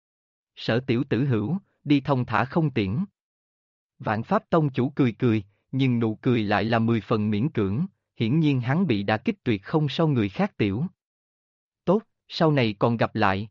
Sở tiểu tử hữu, đi thông thả không tiễn. Vạn Pháp Tông chủ cười cười, nhưng nụ cười lại là 10 phần miễn cưỡng, hiển nhiên hắn bị đả kích tuyệt không so người khác tiểu. Tốt, sau này còn gặp lại.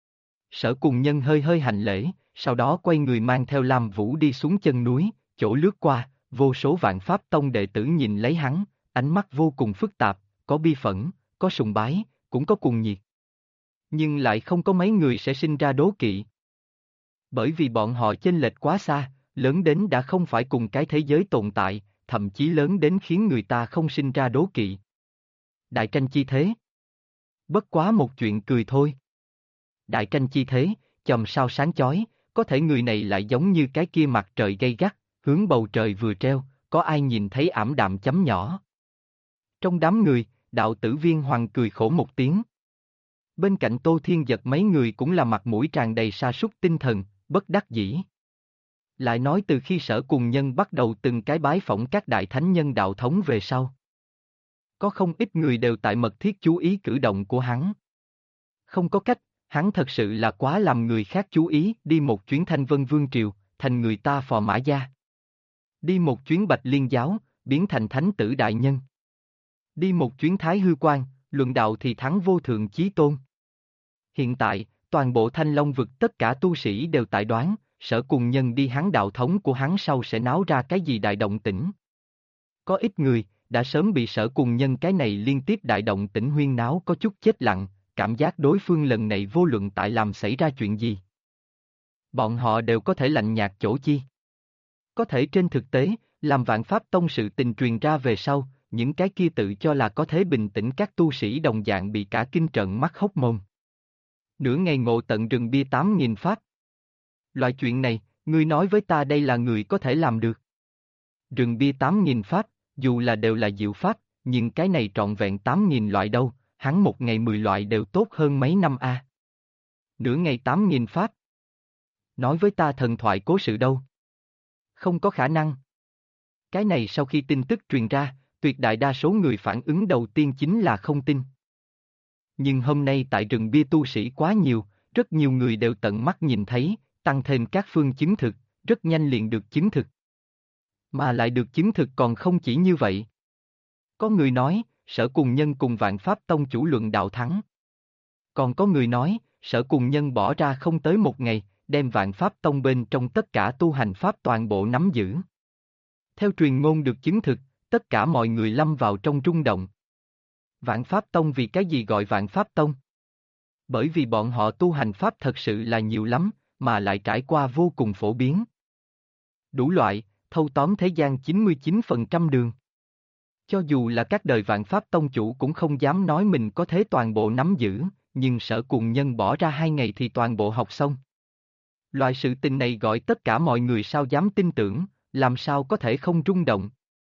Sở Cùng Nhân hơi hơi hành lễ, sau đó quay người mang theo Lam Vũ đi xuống chân núi, chỗ lướt qua, vô số Vạn Pháp Tông đệ tử nhìn lấy hắn, ánh mắt vô cùng phức tạp, có bi phẫn, có sùng bái, cũng có cuồng nhiệt. Nhưng lại không có mấy người sẽ sinh ra đố kỵ. Bởi vì bọn họ chênh lệch quá xa, lớn đến đã không phải cùng cái thế giới tồn tại, thậm chí lớn đến khiến người ta không sinh ra đố kỵ. Đại tranh chi thế. Bất quá một chuyện cười thôi. Đại tranh chi thế, chòm sao sáng chói, có thể người này lại giống như cái kia mặt trời gay gắt, hướng bầu trời vừa treo, có ai nhìn thấy ảm đạm chấm nhỏ. Trong đám người, đạo tử Viên Hoàng cười khổ một tiếng. Bên cạnh Tô Thiên Giật mấy người cũng là mặt mũi tràn đầy sa sút tinh thần, bất đắc dĩ. Lại nói từ khi Sở Cùng Nhân bắt đầu từng cái bái phỏng các đại thánh nhân đạo thống về sau. Có không ít người đều tại mật thiết chú ý cử động của hắn. Không có cách, hắn thật sự là quá làm người khác chú ý, đi một chuyến Thanh Vân Vương Triều, thành người ta phò mã gia. Đi một chuyến Bạch Liên Giáo, biến thành thánh tử đại nhân. Đi một chuyến Thái Hư Quan, luận đạo thì thắng vô thượng chí tôn. Hiện tại, toàn bộ Thanh Long vực tất cả tu sĩ đều tại đoán, Sở Cùng Nhân đi hắn đạo thống của hắn sau sẽ náo ra cái gì đại động tĩnh. Có ít người, đã sớm bị Sở Cùng Nhân cái này liên tiếp đại động tĩnh huyên náo có chút chết lặng, cảm giác đối phương lần này vô luận tại làm xảy ra chuyện gì. Bọn họ đều có thể lạnh nhạt chỗ chi. Có thể trên thực tế, làm Vạn Pháp Tông sự tình truyền ra về sau, những cái kia tự cho là có thể bình tĩnh các tu sĩ đồng dạng bị cả kinh trợn mắt hốc mồm. Nửa ngày ngộ tận rừng bia 8.000 pháp. Loại chuyện này, ngươi nói với ta đây là người có thể làm được. Rừng bia 8.000 pháp, dù là đều là diệu pháp, nhưng cái này trọn vẹn 8.000 loại đâu, hắn một ngày 10 loại đều tốt hơn mấy năm a. Nửa ngày 8.000 pháp. Nói với ta thần thoại cố sự đâu. Không có khả năng. Cái này sau khi tin tức truyền ra, tuyệt đại đa số người phản ứng đầu tiên chính là không tin. Nhưng hôm nay tại rừng bia tu sĩ quá nhiều, rất nhiều người đều tận mắt nhìn thấy, tăng thêm các phương chứng thực, rất nhanh liền được chứng thực. Mà lại được chứng thực còn không chỉ như vậy. Có người nói, Sở Cùng Nhân cùng Vạn Pháp Tông chủ luận đạo thắng. Còn có người nói, Sở Cùng Nhân bỏ ra không tới một ngày, đem Vạn Pháp Tông bên trong tất cả tu hành pháp toàn bộ nắm giữ. Theo truyền ngôn được chứng thực, tất cả mọi người lâm vào trong rung động. Vạn Pháp Tông vì cái gì gọi Vạn Pháp Tông? Bởi vì bọn họ tu hành pháp thật sự là nhiều lắm, mà lại trải qua vô cùng phổ biến. Đủ loại, thâu tóm thế gian 99% đường. Cho dù là các đời Vạn Pháp Tông chủ cũng không dám nói mình có thế toàn bộ nắm giữ, nhưng Sở Cùng Nhân bỏ ra 2 ngày thì toàn bộ học xong. Loại sự tình này gọi tất cả mọi người sao dám tin tưởng, làm sao có thể không rung động.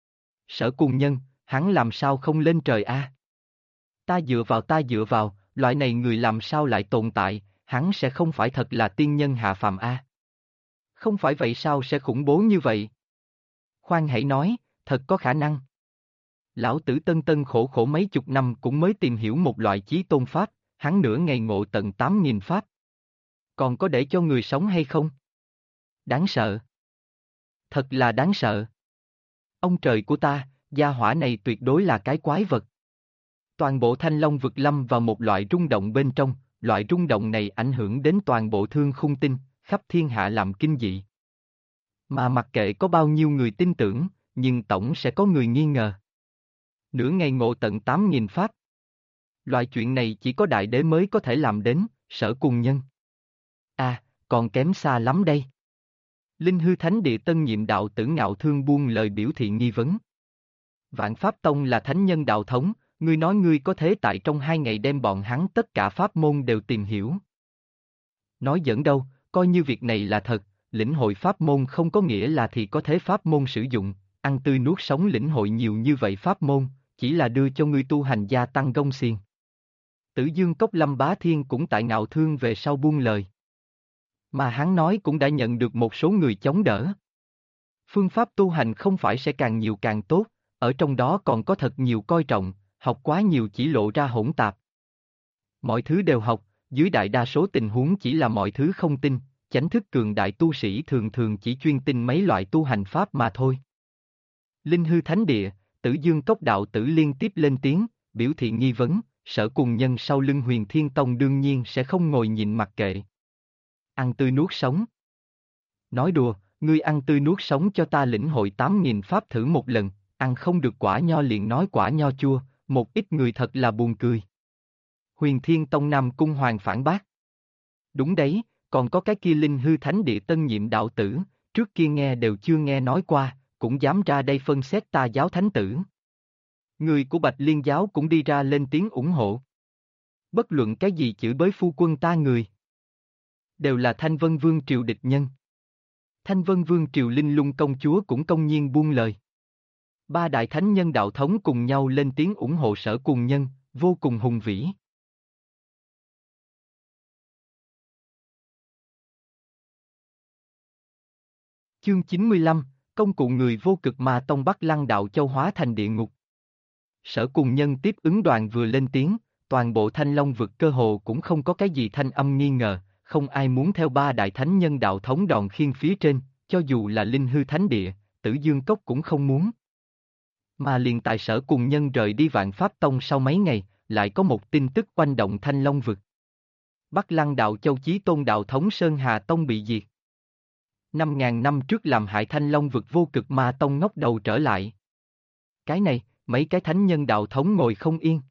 Sở Cùng Nhân, hắn làm sao không lên trời a? Ta dựa vào, loại này người làm sao lại tồn tại, hắn sẽ không phải thật là tiên nhân hạ phàm a? Không phải vậy sao sẽ khủng bố như vậy? Khoan hãy nói, thật có khả năng. Lão tử tân tân khổ khổ mấy chục năm cũng mới tìm hiểu một loại chí tôn pháp, hắn nửa ngày ngộ tận 8.000 pháp. Còn có để cho người sống hay không? Đáng sợ. Thật là đáng sợ. Ông trời của ta, gia hỏa này tuyệt đối là cái quái vật. Toàn bộ Thanh Long vực lâm vào một loại rung động bên trong, loại rung động này ảnh hưởng đến toàn bộ thương khung tinh, khắp thiên hạ làm kinh dị. Mà mặc kệ có bao nhiêu người tin tưởng, nhưng tổng sẽ có người nghi ngờ. Nửa ngày ngộ tận 8.000 pháp. Loại chuyện này chỉ có đại đế mới có thể làm đến, Sở Cùng Nhân. Còn kém xa lắm đây. Linh Hư Thánh Địa tân nhiệm đạo tử Ngạo Thương buông lời biểu thị nghi vấn. Vạn Pháp Tông là thánh nhân đạo thống, ngươi nói ngươi có thế tại trong 2 ngày đem bọn hắn tất cả pháp môn đều tìm hiểu. Nói giỡn đâu, coi như việc này là thật, lĩnh hội pháp môn không có nghĩa là thì có thế pháp môn sử dụng, ăn tươi nuốt sống lĩnh hội nhiều như vậy pháp môn, chỉ là đưa cho ngươi tu hành gia tăng gông xiềng. Tử Dương Cốc Lâm Bá Thiên cũng tại ngạo thương về sau buông lời. Mà hắn nói cũng đã nhận được một số người chống đỡ. Phương pháp tu hành không phải sẽ càng nhiều càng tốt, ở trong đó còn có thật nhiều coi trọng, học quá nhiều chỉ lộ ra hỗn tạp. Mọi thứ đều học, dưới đại đa số tình huống chỉ là mọi thứ không tin, chánh thức cường đại tu sĩ thường thường chỉ chuyên tin mấy loại tu hành pháp mà thôi. Linh hư thánh địa, Tử Dương Cốc đạo tử liên tiếp lên tiếng, biểu thị nghi vấn, Sở Cùng Nhân sau lưng Huyền Thiên Tông đương nhiên sẽ không ngồi nhìn mặc kệ. Ăn tươi nuốt sống. Nói đùa, ngươi ăn tươi nuốt sống cho ta lĩnh hội 8.000 pháp thử một lần, ăn không được quả nho liền nói quả nho chua, một ít người thật là buồn cười. Huyền Thiên Tông Nam Cung Hoàng phản bác. Đúng đấy, còn có cái kia linh hư thánh địa tân nhiệm đạo tử, trước kia nghe đều chưa nghe nói qua, cũng dám ra đây phân xét ta giáo thánh tử. Người của Bạch Liên giáo cũng đi ra lên tiếng ủng hộ. Bất luận cái gì chửi bới phu quân ta người, đều là Thanh Vân Vương triều địch nhân. Thanh Vân Vương triều Linh Lung công chúa cũng công nhiên buông lời. Ba đại thánh nhân đạo thống cùng nhau lên tiếng ủng hộ Sở Cùng Nhân, vô cùng hùng vĩ. Chương 95, công cụ người vô cực mà Tông Bắc Lăng Đạo Châu hóa thành địa ngục. Sở Cùng Nhân tiếp ứng đoàn vừa lên tiếng, toàn bộ Thanh Long vực cơ hồ cũng không có cái gì thanh âm nghi ngờ, không ai muốn theo ba đại thánh nhân đạo thống đòn khiên phía trên, cho dù là linh hư thánh địa, Tử Dương Cốc cũng không muốn. Mà liền tại Sở Cùng Nhân rời đi Vạn Pháp Tông sau mấy ngày, lại có một tin tức oanh động Thanh Long vực. Bắc Lăng Đạo Châu Chí Tôn đạo thống Sơn Hà Tông bị diệt. 5.000 năm trước làm hại Thanh Long vực vô cực ma tông ngóc đầu trở lại. Cái này, mấy cái thánh nhân đạo thống ngồi không yên.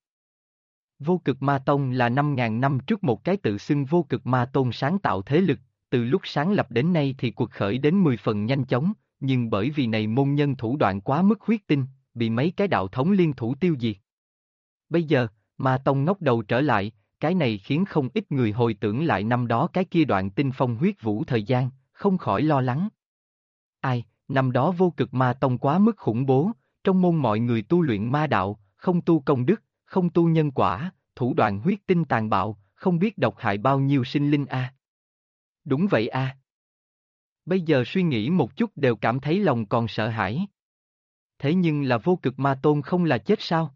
Vô cực ma tông là 5.000 năm trước một cái tự xưng vô cực ma tôn sáng tạo thế lực, từ lúc sáng lập đến nay thì cuộc khởi đến 10 phần nhanh chóng, nhưng bởi vì này môn nhân thủ đoạn quá mức huyết tinh, bị mấy cái đạo thống liên thủ tiêu diệt. Bây giờ, ma tông ngóc đầu trở lại, cái này khiến không ít người hồi tưởng lại năm đó cái kia đoạn tinh phong huyết vũ thời gian, không khỏi lo lắng. Ai, năm đó vô cực ma tông quá mức khủng bố, trong môn mọi người tu luyện ma đạo, không tu công đức, không tu nhân quả, thủ đoạn huyết tinh tàn bạo, không biết độc hại bao nhiêu sinh linh a. Đúng vậy a. Bây giờ suy nghĩ một chút đều cảm thấy lòng còn sợ hãi. Thế nhưng là vô cực ma tôn không là chết sao?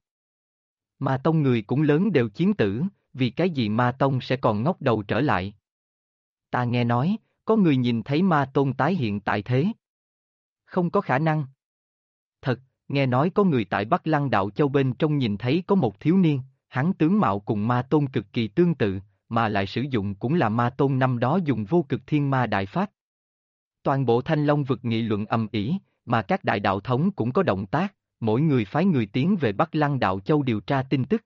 Ma tông người cũng lớn đều chiến tử, vì cái gì ma tông sẽ còn ngóc đầu trở lại? Ta nghe nói, có người nhìn thấy ma tôn tái hiện tại thế. Không có khả năng. Thật, nghe nói có người tại Bắc Lăng Đạo Châu bên trong nhìn thấy có một thiếu niên, hắn tướng mạo cùng ma tôn cực kỳ tương tự, mà lại sử dụng cũng là ma tôn năm đó dùng vô cực thiên ma đại pháp. Toàn bộ Thanh Long vực nghị luận ầm ĩ, mà các đại đạo thống cũng có động tác, mỗi người phái người tiến về Bắc Lăng Đạo Châu điều tra tin tức.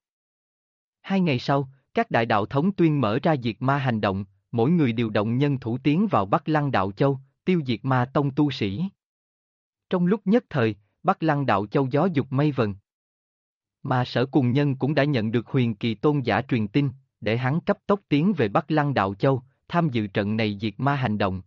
2 ngày sau, các đại đạo thống tuyên mở ra diệt ma hành động, mỗi người điều động nhân thủ tiến vào Bắc Lăng Đạo Châu, tiêu diệt ma tông tu sĩ. Trong lúc nhất thời, Bắc Lăng Đạo Châu gió dục mây vần. Mà Sở Cùng Nhân cũng đã nhận được Huyền Kỳ Tôn giả truyền tin, để hắn cấp tốc tiến về Bắc Lăng Đạo Châu, tham dự trận này diệt ma hành động.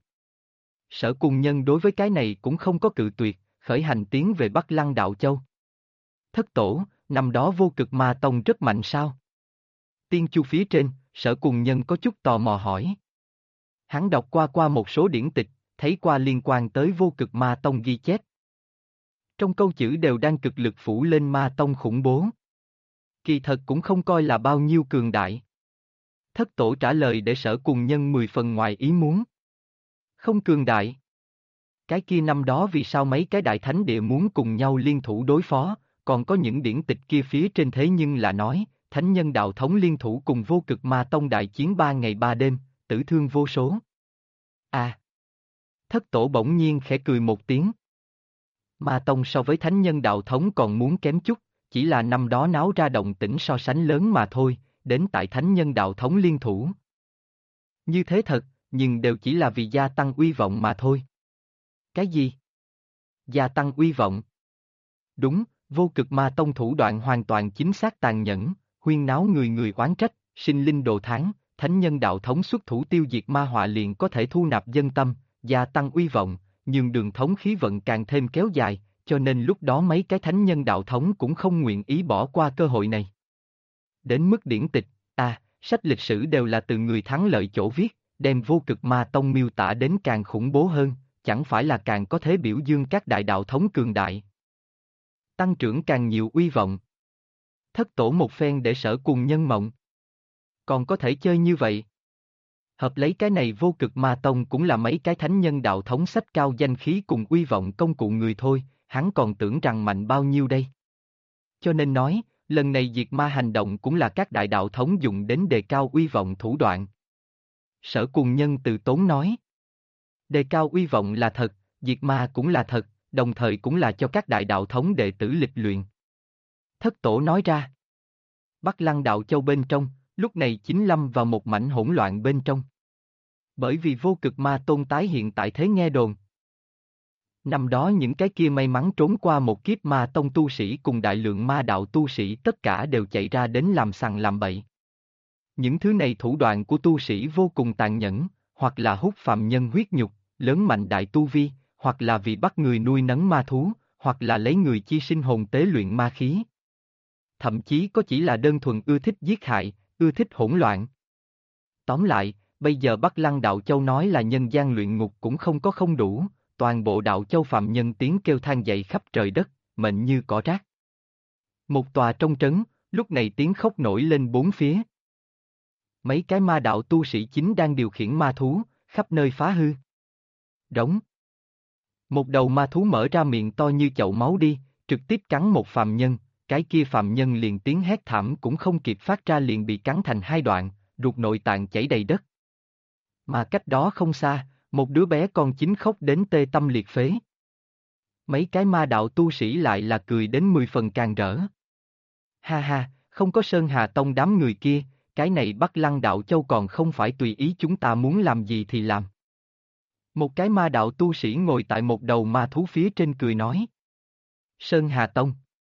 Sở Cùng Nhân đối với cái này cũng không có cự tuyệt, khởi hành tiến về Bắc Lăng Đạo Châu. Thất tổ, năm đó vô cực ma tông rất mạnh sao? Tiên chu phía trên, Sở Cùng Nhân có chút tò mò hỏi. Hắn đọc qua một số điển tịch, thấy qua liên quan tới vô cực ma tông ghi chép. Trong câu chữ đều đang cực lực phủ lên ma tông khủng bố. Kỳ thật cũng không coi là bao nhiêu cường đại. Thất tổ trả lời để Sở Cùng Nhân 10 phần ngoài ý muốn. Không cường đại. Cái kia năm đó vì sao mấy cái đại thánh địa muốn cùng nhau liên thủ đối phó, còn có những điển tịch kia phía trên thế nhưng là nói, thánh nhân đạo thống liên thủ cùng vô cực ma tông đại chiến 3 ngày 3 đêm, tử thương vô số. À! Thất tổ bỗng nhiên khẽ cười một tiếng. Ma tông so với thánh nhân đạo thống còn muốn kém chút, chỉ là năm đó náo ra động tĩnh so sánh lớn mà thôi, đến tại thánh nhân đạo thống liên thủ. Như thế thật, nhưng đều chỉ là vì gia tăng uy vọng mà thôi. Cái gì? Gia tăng uy vọng? Đúng, vô cực ma tông thủ đoạn hoàn toàn chính xác tàn nhẫn, huyên náo người người oán trách, sinh linh đồ thán, thánh nhân đạo thống xuất thủ tiêu diệt ma họa liền có thể thu nạp dân tâm, gia tăng uy vọng, nhưng đường thống khí vận càng thêm kéo dài, cho nên lúc đó mấy cái thánh nhân đạo thống cũng không nguyện ý bỏ qua cơ hội này. Đến mức điển tịch, sách lịch sử đều là từ người thắng lợi chỗ viết, đem vô cực ma tông miêu tả đến càng khủng bố hơn, chẳng phải là càng có thể biểu dương các đại đạo thống cường đại. Tăng trưởng càng nhiều uy vọng. Thất tổ một phen để sở cùng nhân mộng. Còn có thể chơi như vậy. Hợp lấy cái này vô cực ma tông cũng là mấy cái thánh nhân đạo thống sách cao danh khí cùng uy vọng công cụ người thôi, hắn còn tưởng rằng mạnh bao nhiêu đây. Cho nên nói, lần này diệt ma hành động cũng là các đại đạo thống dùng đến đề cao uy vọng thủ đoạn. Sở cùng nhân từ tốn nói. Đề cao uy vọng là thật, diệt ma cũng là thật, đồng thời cũng là cho các đại đạo thống đệ tử lịch luyện. Thất tổ nói ra. Bắc Lăng đạo châu bên trong, lúc này chính lâm vào một mảnh hỗn loạn bên trong. Bởi vì vô cực ma tôn tái hiện tại thế nghe đồn. Năm đó những cái kia may mắn trốn qua một kiếp ma tông tu sĩ cùng đại lượng ma đạo tu sĩ tất cả đều chạy ra đến làm sằng làm bậy. Những thứ này thủ đoạn của tu sĩ vô cùng tàn nhẫn, hoặc là hút phàm nhân huyết nhục, lớn mạnh đại tu vi, hoặc là vì bắt người nuôi nấng ma thú, hoặc là lấy người chi sinh hồn tế luyện ma khí. Thậm chí có chỉ là đơn thuần ưa thích giết hại, ưa thích hỗn loạn. Tóm lại, bây giờ Bắc Lăng Đạo Châu nói là nhân gian luyện ngục cũng không có không đủ, toàn bộ Đạo Châu phạm nhân tiếng kêu than dậy khắp trời đất, mệnh như cỏ rác. Một tòa trong trấn, lúc này tiếng khóc nổi lên bốn phía. Mấy cái ma đạo tu sĩ chính đang điều khiển ma thú, khắp nơi phá hư. Rống. Một đầu ma thú mở ra miệng to như chậu máu đi, trực tiếp cắn một phàm nhân, cái kia phàm nhân liền tiếng hét thảm cũng không kịp phát ra liền bị cắn thành hai đoạn, ruột nội tạng chảy đầy đất. Mà cách đó không xa, một đứa bé con chính khóc đến tê tâm liệt phế. Mấy cái ma đạo tu sĩ lại là cười đến 10 phần càng rỡ. Ha ha, không có Sơn Hà Tông đám người kia, cái này Bắc Lăng Đạo Châu còn không phải tùy ý chúng ta muốn làm gì thì làm. Một cái ma đạo tu sĩ ngồi tại một đầu ma thú phía trên cười nói. Sơn Hà Tông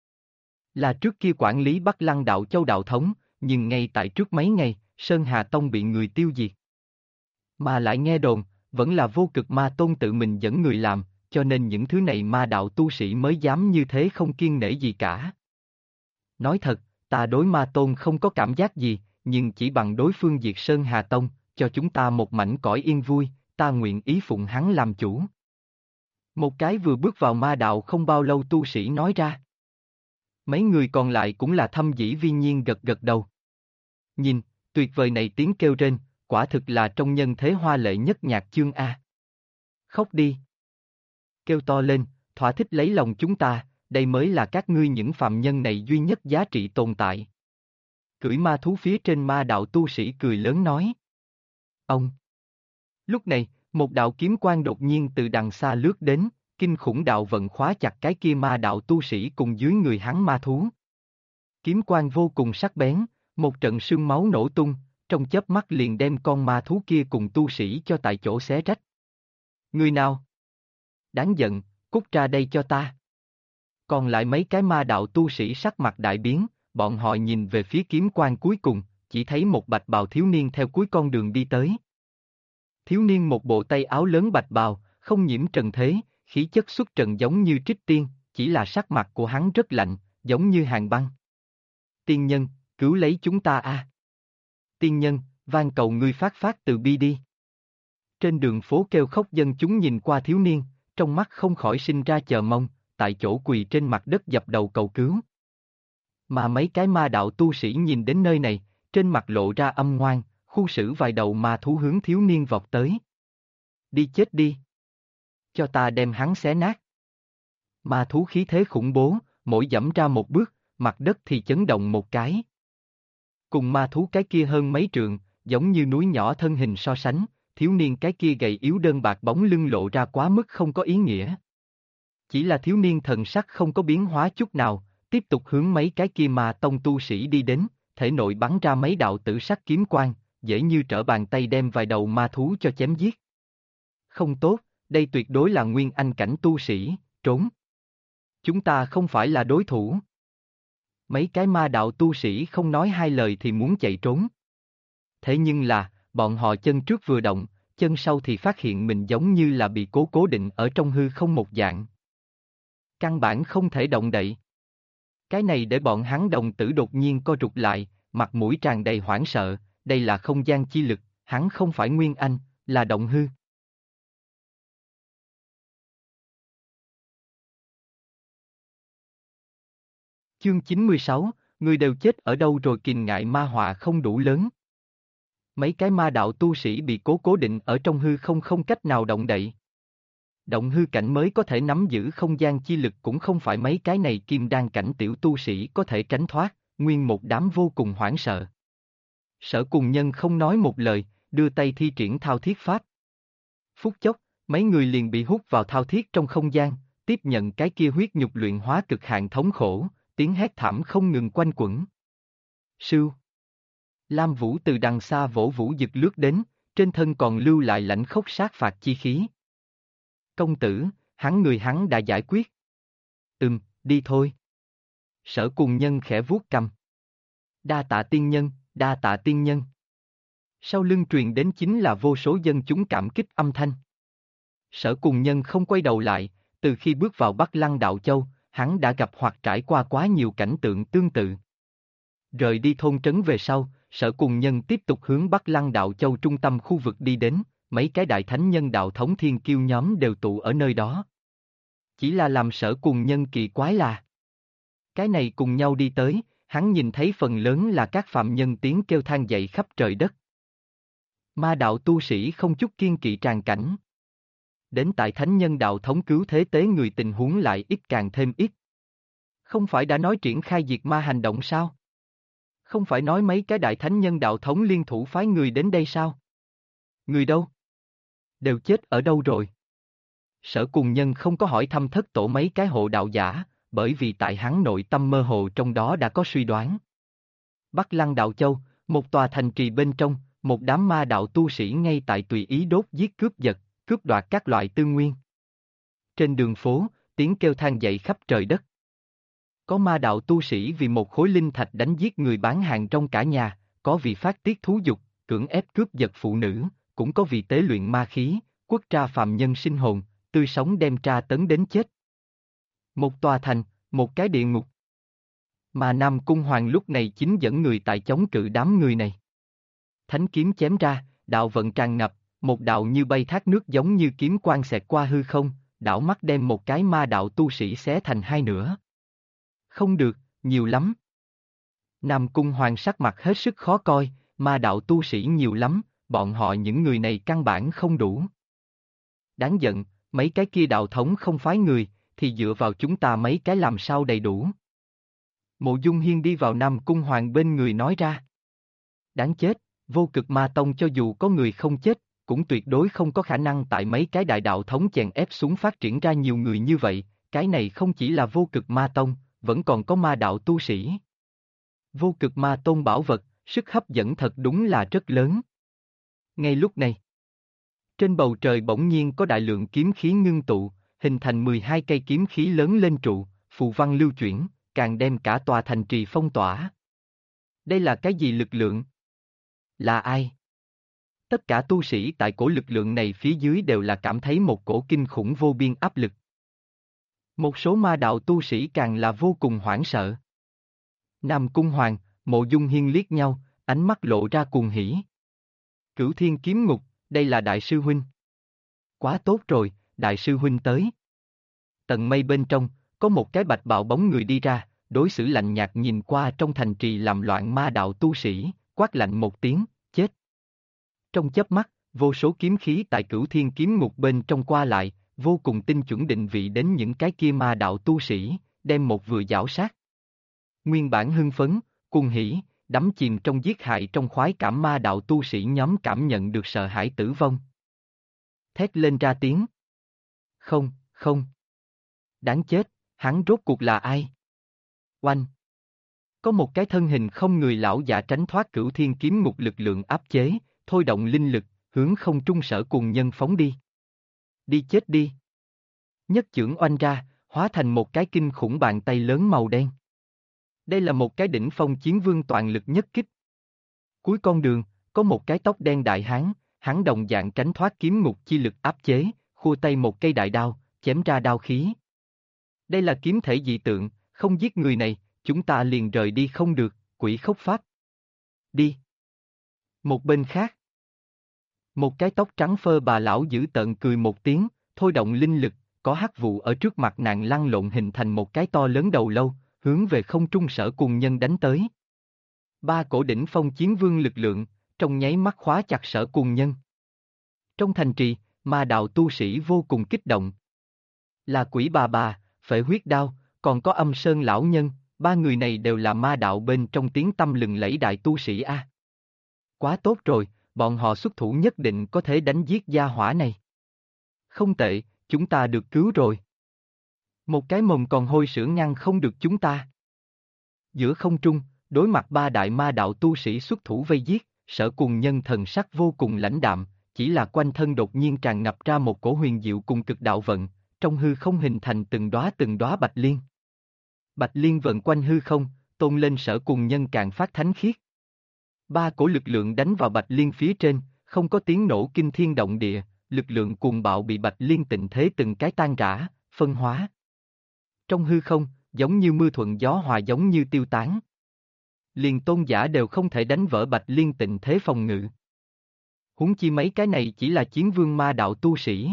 là trước kia quản lý Bắc Lăng Đạo Châu đạo thống, nhưng ngay tại trước mấy ngày, Sơn Hà Tông bị người tiêu diệt. Mà lại nghe đồn, vẫn là vô cực ma tôn tự mình dẫn người làm, cho nên những thứ này ma đạo tu sĩ mới dám như thế không kiêng nể gì cả. Nói thật, ta đối ma tôn không có cảm giác gì, nhưng chỉ bằng đối phương diệt Sơn Hà Tông, cho chúng ta một mảnh cõi yên vui, ta nguyện ý phụng hắn làm chủ. Một cái vừa bước vào ma đạo không bao lâu tu sĩ nói ra. Mấy người còn lại cũng là thâm dĩ vi nhiên gật gật đầu. Nhìn, tuyệt vời này tiếng kêu rên, quả thực là trong nhân thế hoa lệ nhất nhạc chương A. Khóc đi. Kêu to lên, thỏa thích lấy lòng chúng ta, đây mới là các ngươi những phạm nhân này duy nhất giá trị tồn tại. Cưỡi ma thú phía trên ma đạo tu sĩ cười lớn nói. Ông. Lúc này, một đạo kiếm quang đột nhiên từ đằng xa lướt đến, kinh khủng đạo vận khóa chặt cái kia ma đạo tu sĩ cùng dưới người hắn ma thú. Kiếm quang vô cùng sắc bén, một trận sương máu nổ tung, trong chớp mắt liền đem con ma thú kia cùng tu sĩ cho tại chỗ xé rách. Người nào? Đáng giận, cút ra đây cho ta. Còn lại mấy cái ma đạo tu sĩ sắc mặt đại biến, bọn họ nhìn về phía kiếm quang cuối cùng, chỉ thấy một bạch bào thiếu niên theo cuối con đường đi tới. Thiếu niên một bộ tay áo lớn bạch bào, không nhiễm trần thế, khí chất xuất trần giống như trích tiên, chỉ là sắc mặt của hắn rất lạnh, giống như hàng băng. Tiên nhân, cứu lấy chúng ta a! Tiên nhân, van cầu ngươi phát từ bi đi. Trên đường phố kêu khóc dân chúng nhìn qua thiếu niên, trong mắt không khỏi sinh ra chờ mong, tại chỗ quỳ trên mặt đất dập đầu cầu cứu. Mà mấy cái ma đạo tu sĩ nhìn đến nơi này, trên mặt lộ ra âm ngoan, khu xử vài đầu ma thú hướng thiếu niên vọt tới. Đi chết đi. Cho ta đem hắn xé nát. Ma thú khí thế khủng bố, mỗi dẫm ra một bước, mặt đất thì chấn động một cái. Cùng ma thú cái kia hơn mấy trượng, giống như núi nhỏ thân hình so sánh, thiếu niên cái kia gầy yếu đơn bạc bóng lưng lộ ra quá mức không có ý nghĩa. Chỉ là thiếu niên thần sắc không có biến hóa chút nào, tiếp tục hướng mấy cái kia ma tông tu sĩ đi đến, thể nội bắn ra mấy đạo tử sắc kiếm quang, dễ như trở bàn tay đem vài đầu ma thú cho chém giết. Không tốt, đây tuyệt đối là nguyên anh cảnh tu sĩ, trốn. Chúng ta không phải là đối thủ. Mấy cái ma đạo tu sĩ không nói hai lời thì muốn chạy trốn. Thế nhưng là, bọn họ chân trước vừa động, chân sau thì phát hiện mình giống như là bị cố định ở trong hư không một dạng. Căn bản không thể động đậy. Cái này để bọn hắn đồng tử đột nhiên co rụt lại, mặt mũi tràn đầy hoảng sợ, đây là không gian chi lực, hắn không phải Nguyên Anh, là động hư. Chương 96, người đều chết ở đâu rồi kình ngại ma họa không đủ lớn. Mấy cái ma đạo tu sĩ bị cố định ở trong hư không không cách nào động đậy. Động hư cảnh mới có thể nắm giữ không gian chi lực cũng không phải mấy cái này kim đan cảnh tiểu tu sĩ có thể tránh thoát, nguyên một đám vô cùng hoảng sợ. Sở Cùng Nhân không nói một lời, đưa tay thi triển thao thiết pháp. Phút chốc, mấy người liền bị hút vào thao thiết trong không gian, tiếp nhận cái kia huyết nhục luyện hóa cực hạn thống khổ, tiếng hét thảm không ngừng quanh quẩn. Sưu. Lam Vũ từ đằng xa vỗ vũ dực lướt đến, trên thân còn lưu lại lãnh khốc sát phạt chi khí. Công tử, hắn đã giải quyết. Đi thôi. Sở Cùng Nhân khẽ vuốt cầm. Đa tạ tiên nhân, đa tạ tiên nhân. Sau lưng truyền đến chính là vô số dân chúng cảm kích âm thanh. Sở Cùng Nhân không quay đầu lại, từ khi bước vào Bắc Lăng Đạo Châu, hắn đã gặp hoặc trải qua quá nhiều cảnh tượng tương tự. Rời đi thôn trấn về sau, Sở Cùng Nhân tiếp tục hướng Bắc Lăng Đạo Châu trung tâm khu vực đi đến, mấy cái đại thánh nhân đạo thống thiên kiêu nhóm đều tụ ở nơi đó. Chỉ là làm Sở Cùng Nhân kỳ quái là cái này cùng nhau đi tới, hắn nhìn thấy phần lớn là các phạm nhân tiếng kêu than dậy khắp trời đất. Ma đạo tu sĩ không chút kiên kỵ tràn cảnh. Đến tại thánh nhân đạo thống cứu thế tế người tình huống lại ít càng thêm ít. Không phải đã nói triển khai diệt ma hành động sao? Không phải nói mấy cái đại thánh nhân đạo thống liên thủ phái người đến đây sao? Người đâu? Đều chết ở đâu rồi? Sở Cùng Nhân không có hỏi thăm thất tổ mấy cái hộ đạo giả, bởi vì tại hắn nội tâm mơ hồ trong đó đã có suy đoán. Bắc Lăng Đạo Châu, một tòa thành trì bên trong, một đám ma đạo tu sĩ ngay tại tùy ý đốt giết cướp giật, cướp đoạt các loại tư nguyên. Trên đường phố, tiếng kêu than dậy khắp trời đất. Có ma đạo tu sĩ vì một khối linh thạch đánh giết người bán hàng trong cả nhà, có vì phát tiết thú dục, cưỡng ép cướp giật phụ nữ, cũng có vì tế luyện ma khí, quất tra phàm nhân sinh hồn, tươi sống đem tra tấn đến chết. Một tòa thành, một cái địa ngục. Mà Nam Cung Hoàng lúc này chính dẫn người tại chống cự đám người này. Thánh kiếm chém ra, đạo vận tràn ngập, một đạo như bay thác nước giống như kiếm quang xẹt qua hư không, đảo mắt đem một cái ma đạo tu sĩ xé thành hai nửa. Không được, nhiều lắm. Nam Cung Hoàng sắc mặt hết sức khó coi, ma đạo tu sĩ nhiều lắm, bọn họ những người này căn bản không đủ. Đáng giận, mấy cái kia đạo thống không phái người, thì dựa vào chúng ta mấy cái làm sao đầy đủ. Mộ Dung Hiên đi vào Nam Cung Hoàng bên người nói ra. Đáng chết, Vô Cực Ma Tông cho dù có người không chết, cũng tuyệt đối không có khả năng tại mấy cái đại đạo thống chèn ép xuống phát triển ra nhiều người như vậy, cái này không chỉ là Vô Cực Ma Tông, vẫn còn có ma đạo tu sĩ. Vô Cực Ma Tôn bảo vật, sức hấp dẫn thật đúng là rất lớn. Ngay lúc này, trên bầu trời bỗng nhiên có đại lượng kiếm khí ngưng tụ, hình thành 12 cây kiếm khí lớn lên trụ, phù văn lưu chuyển, càng đem cả tòa thành trì phong tỏa. Đây là cái gì lực lượng? Là ai? Tất cả tu sĩ tại cổ lực lượng này phía dưới đều là cảm thấy một cổ kinh khủng vô biên áp lực. Một số ma đạo tu sĩ càng là vô cùng hoảng sợ. Nam Cung Hoàng, Mộ Dung Hiên liếc nhau, ánh mắt lộ ra cuồng hỉ. Cửu Thiên Kiếm Ngục, đây là Đại sư Huynh. Quá tốt rồi, Đại sư Huynh tới. Tầng mây bên trong, có một cái bạch bào bóng người đi ra, đối xử lạnh nhạt nhìn qua trong thành trì làm loạn ma đạo tu sĩ, quát lạnh một tiếng, chết. Trong chớp mắt, vô số kiếm khí tại Cửu Thiên Kiếm Ngục bên trong qua lại, vô cùng tinh chuẩn định vị đến những cái kia ma đạo tu sĩ, đem một vừa giảo sát. Nguyên bản hưng phấn, cuồng hỉ, đắm chìm trong giết hại trong khoái cảm ma đạo tu sĩ nhóm cảm nhận được sợ hãi tử vong. Thét lên ra tiếng. Không, không. Đáng chết, hắn rốt cuộc là ai? Oanh. Có một cái thân hình không người lão giả tránh thoát Cửu Thiên Kiếm Ngục lực lượng áp chế, thôi động linh lực, hướng không trung Sở Cùng Nhân phóng đi. Đi chết đi. Nhất chưởng oanh ra, hóa thành một cái kinh khủng bàn tay lớn màu đen. Đây là một cái đỉnh phong chiến vương toàn lực nhất kích. Cuối con đường, có một cái tóc đen đại hán, hắn đồng dạng tránh thoát kiếm ngục chi lực áp chế, khua tay một cây đại đao, chém ra đao khí. Đây là kiếm thể dị tượng, không giết người này, chúng ta liền rời đi không được, quỷ khốc pháp. Đi. Một bên khác. Một cái tóc trắng phơ bà lão dữ tợn cười một tiếng, thôi động linh lực, có hắc vụ ở trước mặt nàng lăn lộn hình thành một cái to lớn đầu lâu, hướng về không trung Sở Cùng Nhân đánh tới. Ba cổ đỉnh phong chiến vương lực lượng, trong nháy mắt khóa chặt Sở Cùng Nhân. Trong thành trì, ma đạo tu sĩ vô cùng kích động. Là quỷ bà, phệ huyết đao, còn có âm sơn lão nhân, ba người này đều là ma đạo bên trong tiếng tăm lừng lẫy đại tu sĩ a. Quá tốt rồi, bọn họ xuất thủ nhất định có thể đánh giết gia hỏa này. Không tệ, chúng ta được cứu rồi. Một cái mồm còn hôi sữa ngăn không được chúng ta. Giữa không trung, đối mặt ba đại ma đạo tu sĩ xuất thủ vây giết, Sở Cùng Nhân thần sắc vô cùng lãnh đạm, chỉ là quanh thân đột nhiên tràn ngập ra một cổ huyền diệu cùng cực đạo vận, trong hư không hình thành từng đóa bạch liên. Bạch liên vận quanh hư không, tôn lên Sở Cùng Nhân càng phát thánh khiết. Ba cổ lực lượng đánh vào bạch liên phía trên, không có tiếng nổ kinh thiên động địa, lực lượng cuồng bạo bị bạch liên tịnh thế từng cái tan rã, phân hóa. Trong hư không, giống như mưa thuận gió hòa giống như tiêu tán. Liền tôn giả đều không thể đánh vỡ bạch liên tịnh thế phòng ngự. Huống chi mấy cái này chỉ là chiến vương ma đạo tu sĩ.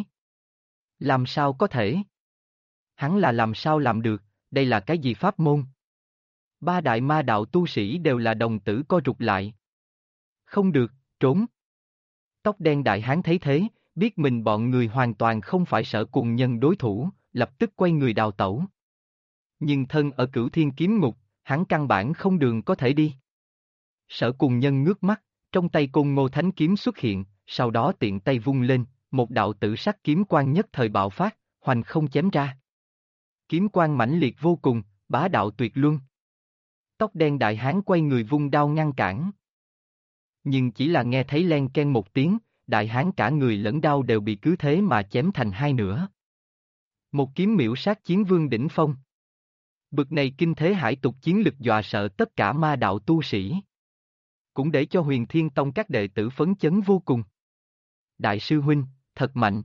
Làm sao có thể? Hắn là làm sao làm được, đây là cái gì pháp môn? Ba đại ma đạo tu sĩ đều là đồng tử co rụt lại. Không được, trốn. Tóc đen đại hán thấy thế, biết mình bọn người hoàn toàn không phải Sở Cùng Nhân đối thủ, lập tức quay người đào tẩu. Nhưng thân ở Cửu Thiên Kiếm Ngục, hắn căn bản không đường có thể đi. Sở Cùng Nhân ngước mắt, trong tay Côn Ngô Thánh Kiếm xuất hiện, sau đó tiện tay vung lên, một đạo tử sắc kiếm quang nhất thời bạo phát, hoành không chém ra. Kiếm quang mãnh liệt vô cùng, bá đạo tuyệt luân. Tóc đen đại hán quay người vung đao ngăn cản. Nhưng chỉ là nghe thấy len ken một tiếng, đại hán cả người lẫn đao đều bị cứ thế mà chém thành hai nửa. Một kiếm miễu sát chiến vương đỉnh phong. Bực này kinh thế hải tục chiến lực dọa sợ tất cả ma đạo tu sĩ. Cũng để cho Huyền Thiên Tông các đệ tử phấn chấn vô cùng. Đại sư huynh, thật mạnh.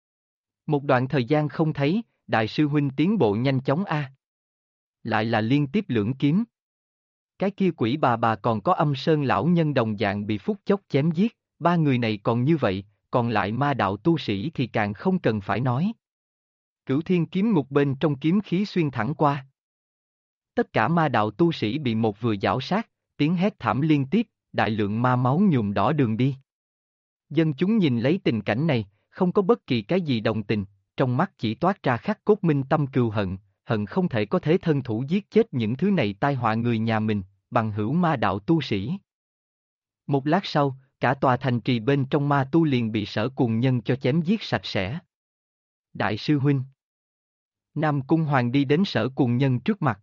Một đoạn thời gian không thấy, đại sư huynh tiến bộ nhanh chóng a. Lại là liên tiếp lưỡng kiếm. Cái kia quỷ bà còn có âm sơn lão nhân đồng dạng bị phút chốc chém giết, ba người này còn như vậy, còn lại ma đạo tu sĩ thì càng không cần phải nói. Cửu Thiên Kiếm Ngục bên trong kiếm khí xuyên thẳng qua. Tất cả ma đạo tu sĩ bị một vừa giảo sát, tiếng hét thảm liên tiếp, đại lượng ma máu nhuộm đỏ đường đi. Dân chúng nhìn lấy tình cảnh này, không có bất kỳ cái gì đồng tình, trong mắt chỉ toát ra khắc cốt minh tâm cừu hận, hận không thể có thế thân thủ giết chết những thứ này tai họa người nhà mình, bằng hữu ma đạo tu sĩ. Một lát sau, cả tòa thành trì bên trong ma tu liền bị Sở Cùng Nhân cho chém giết sạch sẽ. Đại sư huynh. Nam Cung Hoàng đi đến Sở Cùng Nhân trước mặt.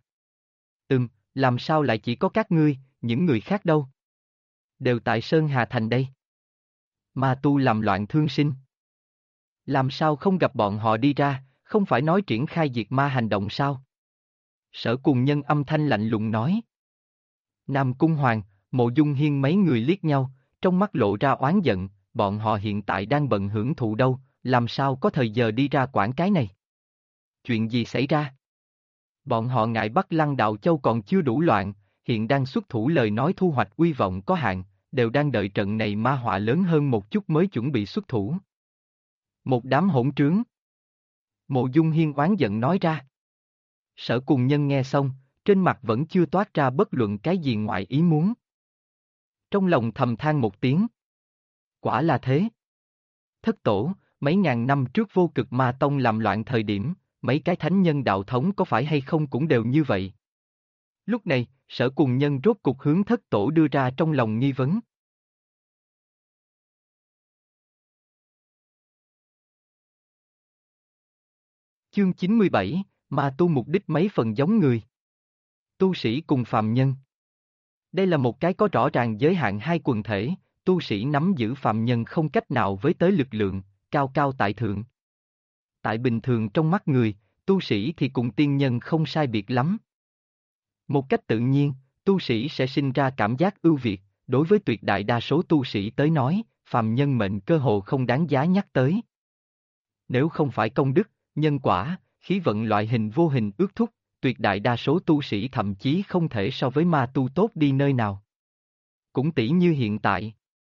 Làm sao lại chỉ có các ngươi, những người khác đâu? Đều tại Sơn Hà Thành đây. Ma tu làm loạn thương sinh. Làm sao không gặp bọn họ đi ra, không phải nói triển khai diệt ma hành động sao? Sở Cùng Nhân âm thanh lạnh lùng nói. Nam Cung Hoàng, Mộ Dung Hiên mấy người liếc nhau, trong mắt lộ ra oán giận, bọn họ hiện tại đang bận hưởng thụ đâu, làm sao có thời giờ đi ra quản cái này? Chuyện gì xảy ra? Bọn họ ngại Bắc Lăng Đạo Châu còn chưa đủ loạn, hiện đang xuất thủ lời nói thu hoạch uy vọng có hạn, đều đang đợi trận này ma họa lớn hơn một chút mới chuẩn bị xuất thủ. Một đám hỗn trướng. Mộ Dung Hiên oán giận nói ra. Sở Cùng Nhân nghe xong, trên mặt vẫn chưa toát ra bất luận cái gì ngoài ý muốn. Trong lòng thầm than một tiếng. Quả là thế. Thất tổ, mấy ngàn năm trước vô cực ma tông làm loạn thời điểm, mấy cái thánh nhân đạo thống có phải hay không cũng đều như vậy. Lúc này, Sở Cùng Nhân rốt cục hướng thất tổ đưa ra trong lòng nghi vấn. Chương 97, ma tu mục đích mấy phần giống người. Tu sĩ cùng phàm nhân. Đây là một cái có rõ ràng giới hạn hai quần thể, tu sĩ nắm giữ phàm nhân không cách nào với tới lực lượng, cao cao tại thượng. Tại bình thường trong mắt người, tu sĩ thì cùng tiên nhân không sai biệt lắm. Một cách tự nhiên, tu sĩ sẽ sinh ra cảm giác ưu việt, đối với tuyệt đại đa số tu sĩ tới nói, phàm nhân mệnh cơ hồ không đáng giá nhắc tới. Nếu không phải công đức, nhân quả, khí vận loại hình vô hình ước thúc, tuyệt đại đa số tu sĩ thậm chí không thể so với ma tu tốt đi nơi nào. Cũng tỷ như hiện tại.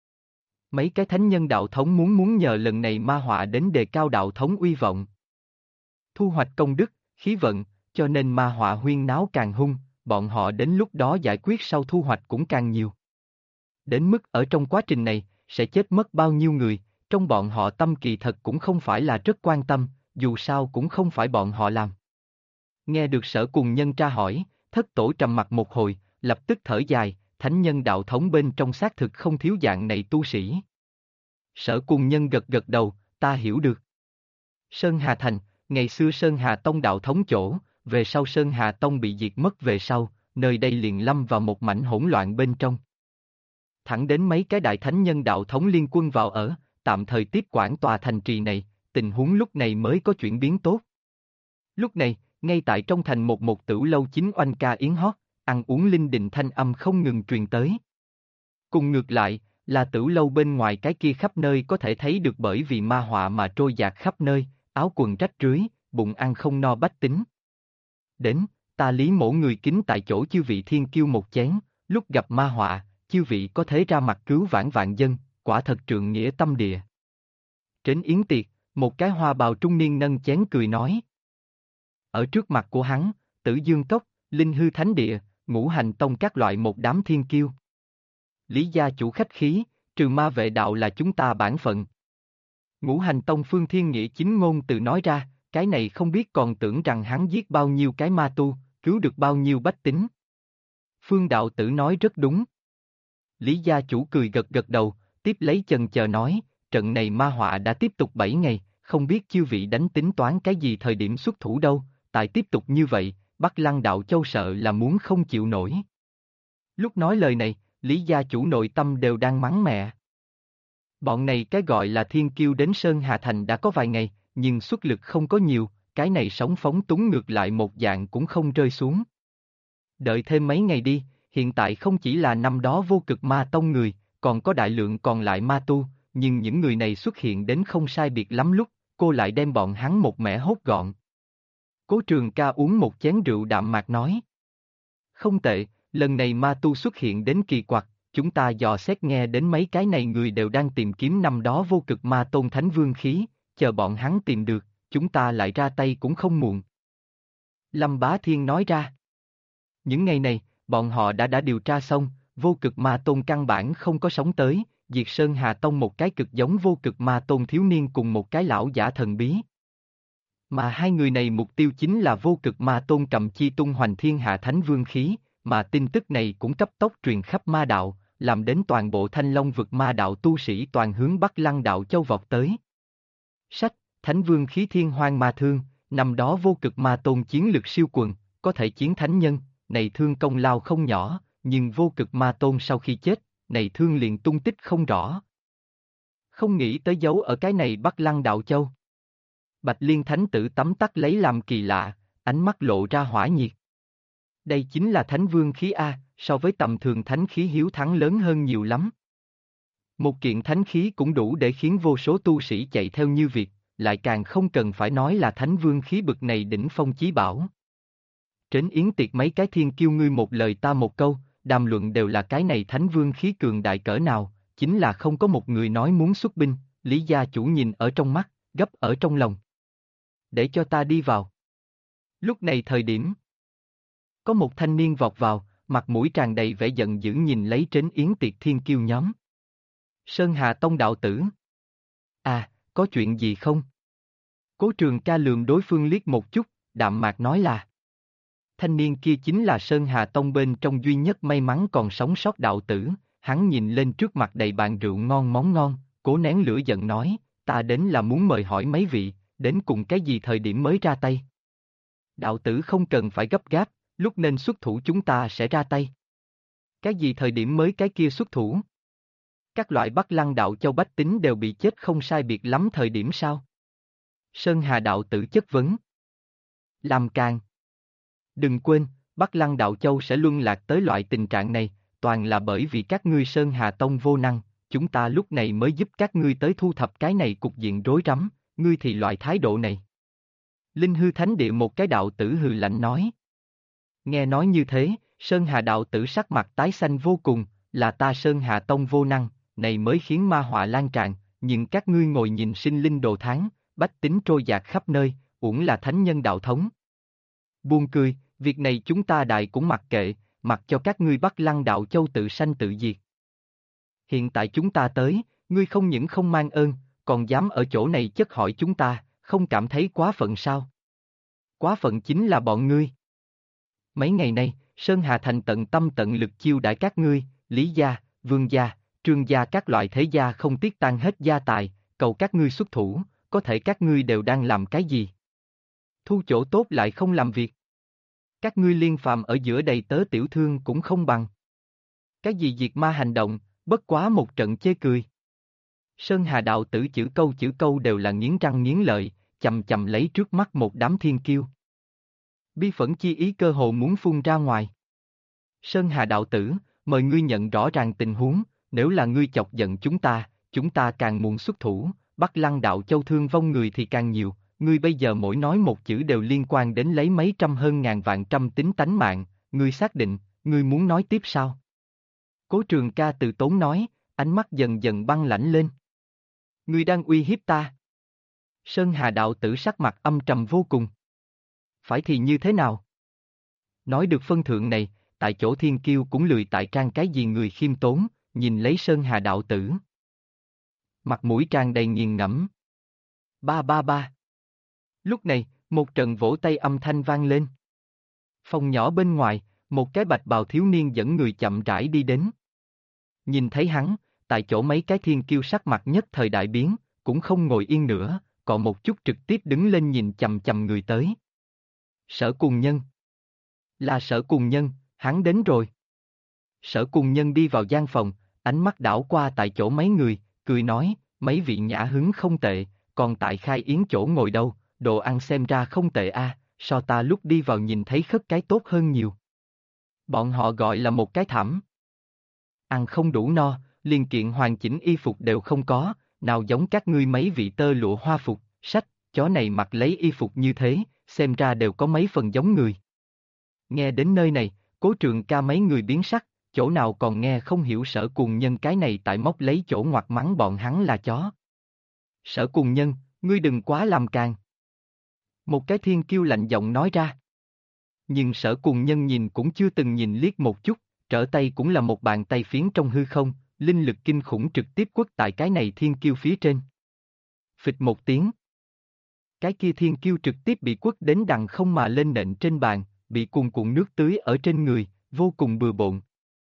Mấy cái thánh nhân đạo thống muốn nhờ lần này ma họa đến đề cao đạo thống uy vọng. Thu hoạch công đức, khí vận, cho nên ma họa huyên náo càng hung, bọn họ đến lúc đó giải quyết sau thu hoạch cũng càng nhiều. Đến mức ở trong quá trình này, sẽ chết mất bao nhiêu người, trong bọn họ tâm kỳ thật cũng không phải là rất quan tâm, dù sao cũng không phải bọn họ làm. Nghe được Sở Cùng Nhân tra hỏi, Thất Tổ trầm mặt một hồi, lập tức thở dài, thánh nhân đạo thống bên trong xác thực không thiếu dạng này tu sĩ. Sở Cùng Nhân gật gật đầu, ta hiểu được. Sơn Hà Thành, ngày xưa Sơn Hà Tông đạo thống chỗ, về sau Sơn Hà Tông bị diệt mất về sau, nơi đây liền lâm vào một mảnh hỗn loạn bên trong. Thẳng đến mấy cái đại thánh nhân đạo thống liên quân vào ở, tạm thời tiếp quản tòa thành trì này, tình huống lúc này mới có chuyển biến tốt. Lúc này, ngay tại trong thành một tửu lâu chính oanh ca yến hót, ăn uống linh đình thanh âm không ngừng truyền tới. Cùng ngược lại, là tửu lâu bên ngoài cái kia khắp nơi có thể thấy được bởi vì ma họa mà trôi dạt khắp nơi, áo quần rách rưới, bụng ăn không no bách tính. Đến, ta Lý Mỗ người kính tại chỗ chư vị thiên kiêu một chén, lúc gặp ma họa, chư vị có thể ra mặt cứu vãn vạn dân, quả thật trượng nghĩa tâm địa. Trên yến tiệc, một cái hoa bào trung niên nâng chén cười nói. Ở trước mặt của hắn, Tử Dương Cốc, Linh Hư Thánh Địa, Ngũ Hành Tông các loại một đám thiên kiêu. Lý gia chủ khách khí, trừ ma vệ đạo là chúng ta bản phận. Ngũ Hành Tông Phương Thiên Nghĩa chính ngôn từ nói ra, cái này không biết còn tưởng rằng hắn giết bao nhiêu cái ma tu, cứu được bao nhiêu bách tính. Phương đạo tử nói rất đúng. Lý gia chủ cười gật gật đầu, tiếp lấy chần chờ nói, trận này ma họa đã tiếp tục 7 ngày, không biết chư vị đánh tính toán cái gì thời điểm xuất thủ đâu, tại tiếp tục như vậy, Bắc Lăng Đạo Châu sợ là muốn không chịu nổi. Lúc nói lời này, Lý gia chủ nội tâm đều đang mắng mẹ. Bọn này cái gọi là thiên kiêu đến Sơn Hà Thành đã có vài ngày, nhưng xuất lực không có nhiều, cái này sóng phóng túng ngược lại một dạng cũng không rơi xuống. Đợi thêm mấy ngày đi, hiện tại không chỉ là năm đó vô cực ma tông người, còn có đại lượng còn lại ma tu, nhưng những người này xuất hiện đến không sai biệt lắm lúc, cô lại đem bọn hắn một mẻ hốt gọn. Cố Trường Ca uống một chén rượu đạm mạc nói. Không tệ, lần này ma tu xuất hiện đến kỳ quặc, chúng ta dò xét nghe đến mấy cái này người đều đang tìm kiếm năm đó vô cực ma tôn thánh vương khí, chờ bọn hắn tìm được, chúng ta lại ra tay cũng không muộn. Lâm Bá Thiên nói ra. Những ngày này, bọn họ đã điều tra xong, vô cực ma tôn căn bản không có sống tới, diệt Sơn Hà Tông một cái cực giống vô cực ma tôn thiếu niên cùng một cái lão giả thần bí. Mà hai người này mục tiêu chính là vô cực ma tôn cầm chi tung hoành thiên hạ thánh vương khí, mà tin tức này cũng cấp tốc truyền khắp ma đạo, làm đến toàn bộ Thanh Long vực ma đạo tu sĩ toàn hướng Bắc Lăng Đạo Châu vọt tới. Sách, Thánh Vương khí thiên hoang ma thương, năm đó vô cực ma tôn chiến lực siêu quần, có thể chiến thánh nhân, này thương công lao không nhỏ, nhưng vô cực ma tôn sau khi chết, này thương liền tung tích không rõ. Không nghĩ tới giấu ở cái này Bắc Lăng Đạo Châu. Bạch Liên Thánh tử tắm tắt lấy làm kỳ lạ, ánh mắt lộ ra hỏa nhiệt. Đây chính là Thánh Vương khí A, so với tầm thường thánh khí hiếu thắng lớn hơn nhiều lắm. Một kiện thánh khí cũng đủ để khiến vô số tu sĩ chạy theo như việc, lại càng không cần phải nói là Thánh Vương khí bực này đỉnh phong chí bảo. Trên yến tiệc mấy cái thiên kiêu ngươi một lời ta một câu, đàm luận đều là cái này Thánh Vương khí cường đại cỡ nào, chính là không có một người nói muốn xuất binh, Lý gia chủ nhìn ở trong mắt, gấp ở trong lòng. Để cho ta đi vào. Lúc này thời điểm, có một thanh niên vọt vào, mặt mũi tràn đầy vẻ giận dữ nhìn lấy trên yến tiệc thiên kiêu nhóm. Sơn Hà Tông đạo tử. À, có chuyện gì không? Cố Trường Ca lườm đối phương liếc một chút, đạm mạc nói là. Thanh niên kia chính là Sơn Hà Tông bên trong duy nhất may mắn còn sống sót đạo tử, hắn nhìn lên trước mặt đầy bàn rượu ngon món ngon, cố nén lửa giận nói, ta đến là muốn mời hỏi mấy vị, đến cùng cái gì thời điểm mới ra tay. Đạo tử không cần phải gấp gáp, lúc nên xuất thủ chúng ta sẽ ra tay. Cái gì thời điểm mới cái kia xuất thủ? Các loại Bắc Lăng Đạo Châu bách tính đều bị chết không sai biệt lắm thời điểm sao? Sơn Hà đạo tử chất vấn. Làm càng. Đừng quên, Bắc Lăng Đạo Châu sẽ luân lạc tới loại tình trạng này, toàn là bởi vì các ngươi Sơn Hà Tông vô năng, chúng ta lúc này mới giúp các ngươi tới thu thập cái này cục diện rối rắm, ngươi thì loại thái độ này. Linh hư thánh địa một cái đạo tử hừ lạnh nói. Nghe nói như thế, Sơn Hà đạo tử sắc mặt tái xanh vô cùng, là ta Sơn Hà tông vô năng, này mới khiến ma họa lan tràn, nhưng các ngươi ngồi nhìn sinh linh đồ tháng, bách tính trôi dạt khắp nơi, uổng là thánh nhân đạo thống. Buồn cười, việc này chúng ta đại cũng mặc kệ, mặc cho các ngươi Bắc Lăng đạo châu tự sanh tự diệt. Hiện tại chúng ta tới, ngươi không những không mang ơn, còn dám ở chỗ này chất hỏi chúng ta, không cảm thấy quá phận sao? Quá phận chính là bọn ngươi. Mấy ngày nay, Sơn Hà Thành tận tâm tận lực chiêu đãi các ngươi, Lý gia, Vương gia, Trương gia các loại thế gia không tiếc tan hết gia tài, cầu các ngươi xuất thủ, có thể các ngươi đều đang làm cái gì? Thu chỗ tốt lại không làm việc. Các ngươi liên phàm ở giữa đầy tớ tiểu thương cũng không bằng. Cái gì diệt ma hành động, bất quá một trận chê cười. Sơn Hà đạo tử chữ câu đều là nghiến răng nghiến lợi, chầm chầm lấy trước mắt một đám thiên kiêu. Bi phẫn chi ý cơ hồ muốn phun ra ngoài. Sơn Hà đạo tử, mời ngươi nhận rõ ràng tình huống, nếu là ngươi chọc giận chúng ta càng muốn xuất thủ, Bắc Lăng đạo châu thương vong người thì càng nhiều, ngươi bây giờ mỗi nói một chữ đều liên quan đến lấy mấy trăm hơn ngàn vạn trăm tính tánh mạng, ngươi xác định, ngươi muốn nói tiếp sao? Cố Trường Ca từ tốn nói, ánh mắt dần dần băng lãnh lên. Ngươi đang uy hiếp ta. Sơn Hà đạo tử sắc mặt âm trầm vô cùng. Phải thì như thế nào? Nói được phân thượng này, tại chỗ thiên kiêu cũng lười tại trang cái gì người khiêm tốn, nhìn lấy Sơn Hà đạo tử. Mặt mũi tràn đầy nghiền ngẫm. Ba ba ba. Lúc này, một trận vỗ tay âm thanh vang lên. Phòng nhỏ bên ngoài, một cái bạch bào thiếu niên dẫn người chậm rãi đi đến. Nhìn thấy hắn, tại chỗ mấy cái thiên kiêu sắc mặt nhất thời đại biến, cũng không ngồi yên nữa, còn một chút trực tiếp đứng lên nhìn chầm chầm người tới. Sở Cùng Nhân. Là Sở Cùng Nhân, hắn đến rồi. Sở Cùng Nhân đi vào gian phòng, ánh mắt đảo qua tại chỗ mấy người, cười nói, mấy vị nhã hứng không tệ, còn tại khai yến chỗ ngồi đâu, đồ ăn xem ra không tệ a, so ta lúc đi vào nhìn thấy khất cái tốt hơn nhiều. Bọn họ gọi là một cái thảm. Ăn không đủ no, liền kiện hoàn chỉnh y phục đều không có, nào giống các ngươi mấy vị tơ lụa hoa phục, sách, chó này mặc lấy y phục như thế, xem ra đều có mấy phần giống người. Nghe đến nơi này, Cố Trường Ca mấy người biến sắc, chỗ nào còn nghe không hiểu Sở Cùng Nhân cái này tại móc lấy chỗ ngoặt mắng bọn hắn là chó. Sở Cùng Nhân, ngươi đừng quá làm càng. Một cái thiên kiêu lạnh giọng nói ra. Nhưng Sở Cùng Nhân nhìn cũng chưa từng nhìn liếc một chút, trở tay cũng là một bàn tay phiến trong hư không, linh lực kinh khủng trực tiếp quất tại cái này thiên kiêu phía trên. Phịch một tiếng. Cái kia thiên kiêu trực tiếp bị quất đến đằng không mà lên nện trên bàn, bị cuồn cuộn nước tưới ở trên người, vô cùng bừa bộn.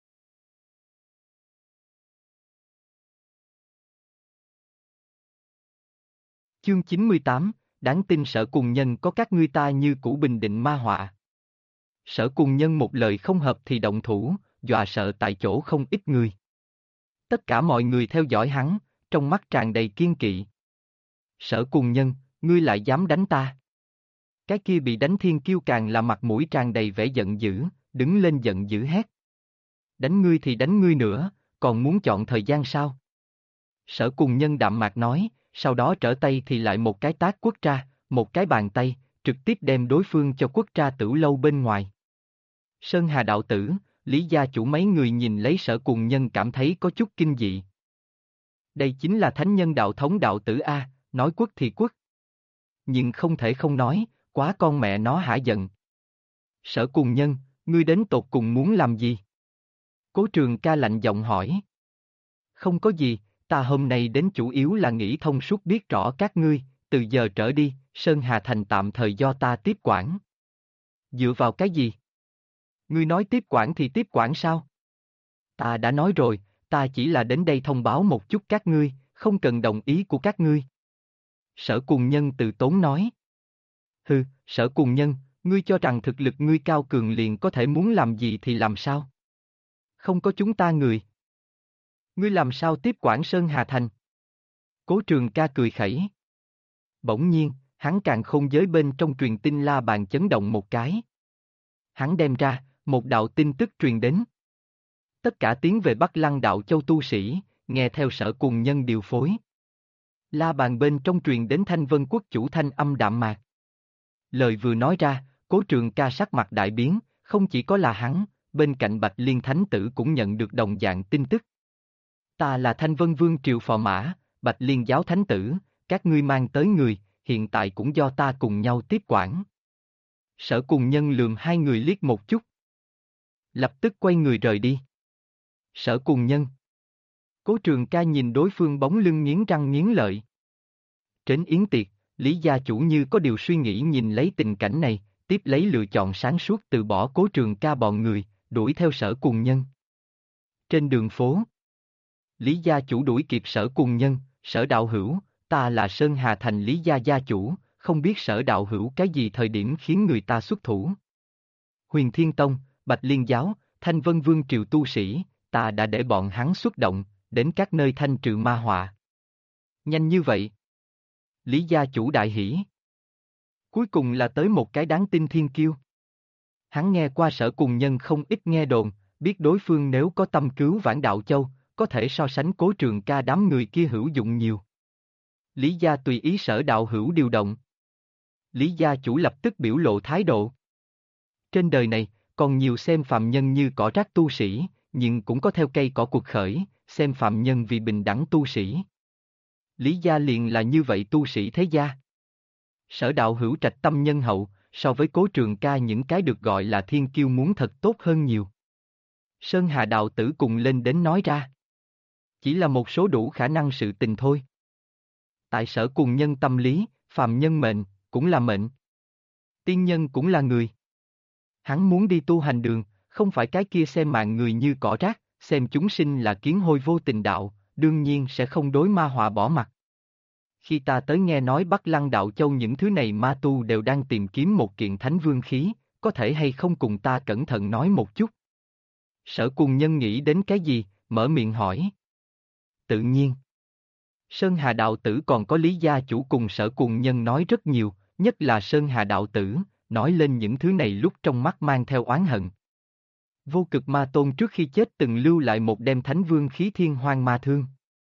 Chương 98, đáng tin Sở Cùng Nhân có các ngươi ta như cũ bình định ma họa. Sở Cùng Nhân một lời không hợp thì động thủ, dọa sợ tại chỗ không ít người. Tất cả mọi người theo dõi hắn, trong mắt tràn đầy kiên kỵ. Sở Cùng Nhân, ngươi lại dám đánh ta? Cái kia bị đánh thiên kiêu càng là mặt mũi tràn đầy vẻ giận dữ, đứng lên giận dữ hét. Đánh ngươi thì đánh ngươi nữa, còn muốn chọn thời gian sao? Sở Cùng Nhân đạm mạc nói, sau đó trở tay thì lại một cái tát quất ra, một cái bàn tay, trực tiếp đem đối phương cho quất ra tử lâu bên ngoài. Sơn Hà đạo tử, Lý gia chủ mấy người nhìn lấy Sở Cùng Nhân cảm thấy có chút kinh dị. Đây chính là thánh nhân đạo thống đạo tử A, nói quất thì quất. Nhưng không thể không nói, quá con mẹ nó hả giận. Sở Cùng Nhân, ngươi đến tột cùng muốn làm gì? Cố Trường Ca lạnh giọng hỏi. Không có gì, ta hôm nay đến chủ yếu là nghĩ thông suốt biết rõ các ngươi, từ giờ trở đi, Sơn Hà Thành tạm thời do ta tiếp quản. Dựa vào cái gì? Ngươi nói tiếp quản thì tiếp quản sao? Ta đã nói rồi, ta chỉ là đến đây thông báo một chút các ngươi, không cần đồng ý của các ngươi. Sở Cùng Nhân từ tốn nói. Hừ, Sở Cùng Nhân, ngươi cho rằng thực lực ngươi cao cường liền có thể muốn làm gì thì làm sao? Không có chúng ta người. Ngươi làm sao tiếp quản Sơn Hà Thành? Cố Trường Ca cười khẩy. Bỗng nhiên, hắn càng không giới bên trong truyền tin la bàn chấn động một cái. Hắn đem ra, một đạo tin tức truyền đến. Tất cả tiến về Bắc Lăng đạo châu tu sĩ, nghe theo Sở Cùng Nhân điều phối. La bàn bên trong truyền đến Thanh Vân Quốc chủ thanh âm đạm mạc. Lời vừa nói ra, Cố Trường Ca sắc mặt đại biến, không chỉ có là hắn, bên cạnh Bạch Liên Thánh Tử cũng nhận được đồng dạng tin tức. Ta là Thanh Vân Vương Triều Phò Mã, Bạch Liên Giáo Thánh Tử, các ngươi mang tới người, hiện tại cũng do ta cùng nhau tiếp quản. Sở Cùng Nhân lườm hai người liếc một chút. Lập tức quay người rời đi. Sở Cùng Nhân. Cố Trường Ca nhìn đối phương bóng lưng nghiến răng nghiến lợi. Trên yến tiệc, Lý gia chủ như có điều suy nghĩ nhìn lấy tình cảnh này, tiếp lấy lựa chọn sáng suốt từ bỏ Cố Trường Ca bọn người, đuổi theo Sở Cùng Nhân. Trên đường phố, Lý gia chủ đuổi kịp Sở Cùng Nhân, Sở đạo hữu, ta là Sơn Hà Thành Lý gia gia chủ, không biết Sở đạo hữu cái gì thời điểm khiến người ta xuất thủ. Huyền Thiên Tông, Bạch Liên Giáo, Thanh Vân Vương Triều tu sĩ, ta đã để bọn hắn xuất động, đến các nơi thanh trừ ma họa. Nhanh như vậy. Lý gia chủ đại hỉ. Cuối cùng là tới một cái đáng tin thiên kiêu. Hắn nghe qua Sở Cùng Nhân không ít nghe đồn, biết đối phương nếu có tâm cứu vãn đạo châu, có thể so sánh Cố Trường Ca đám người kia hữu dụng nhiều. Lý gia tùy ý Sở đạo hữu điều động. Lý gia chủ lập tức biểu lộ thái độ. Trên đời này, còn nhiều xem phạm nhân như cỏ rác tu sĩ, nhưng cũng có theo cây cỏ cuộc khởi, xem phạm nhân vì bình đẳng tu sĩ. Lý gia liền là như vậy tu sĩ thế gia. Sở đạo hữu trạch tâm nhân hậu, so với Cố Trường Ca những cái được gọi là thiên kiêu muốn thật tốt hơn nhiều. Sơn Hà đạo tử cùng lên đến nói ra. Chỉ là một số đủ khả năng sự tình thôi. Tại Sở Cùng Nhân tâm lý, phàm nhân mệnh, cũng là mệnh. Tiên nhân cũng là người. Hắn muốn đi tu hành đường, không phải cái kia xem mạng người như cỏ rác, xem chúng sinh là kiến hôi vô tình đạo, đương nhiên sẽ không đối ma họa bỏ mặt. Khi ta tới nghe nói Bắc Lăng Đạo Châu những thứ này ma tu đều đang tìm kiếm một kiện thánh vương khí, có thể hay không cùng ta cẩn thận nói một chút? Sở Cùng Nhân nghĩ đến cái gì, mở miệng hỏi. Tự nhiên. Sơn Hà Đạo Tử còn có Lý gia chủ cùng Sở Cùng Nhân nói rất nhiều, nhất là Sơn Hà Đạo Tử, nói lên những thứ này lúc trong mắt mang theo oán hận. Vô Cực Ma Tôn trước khi chết từng lưu lại một đem thánh vương khí thiên hoang ma thương.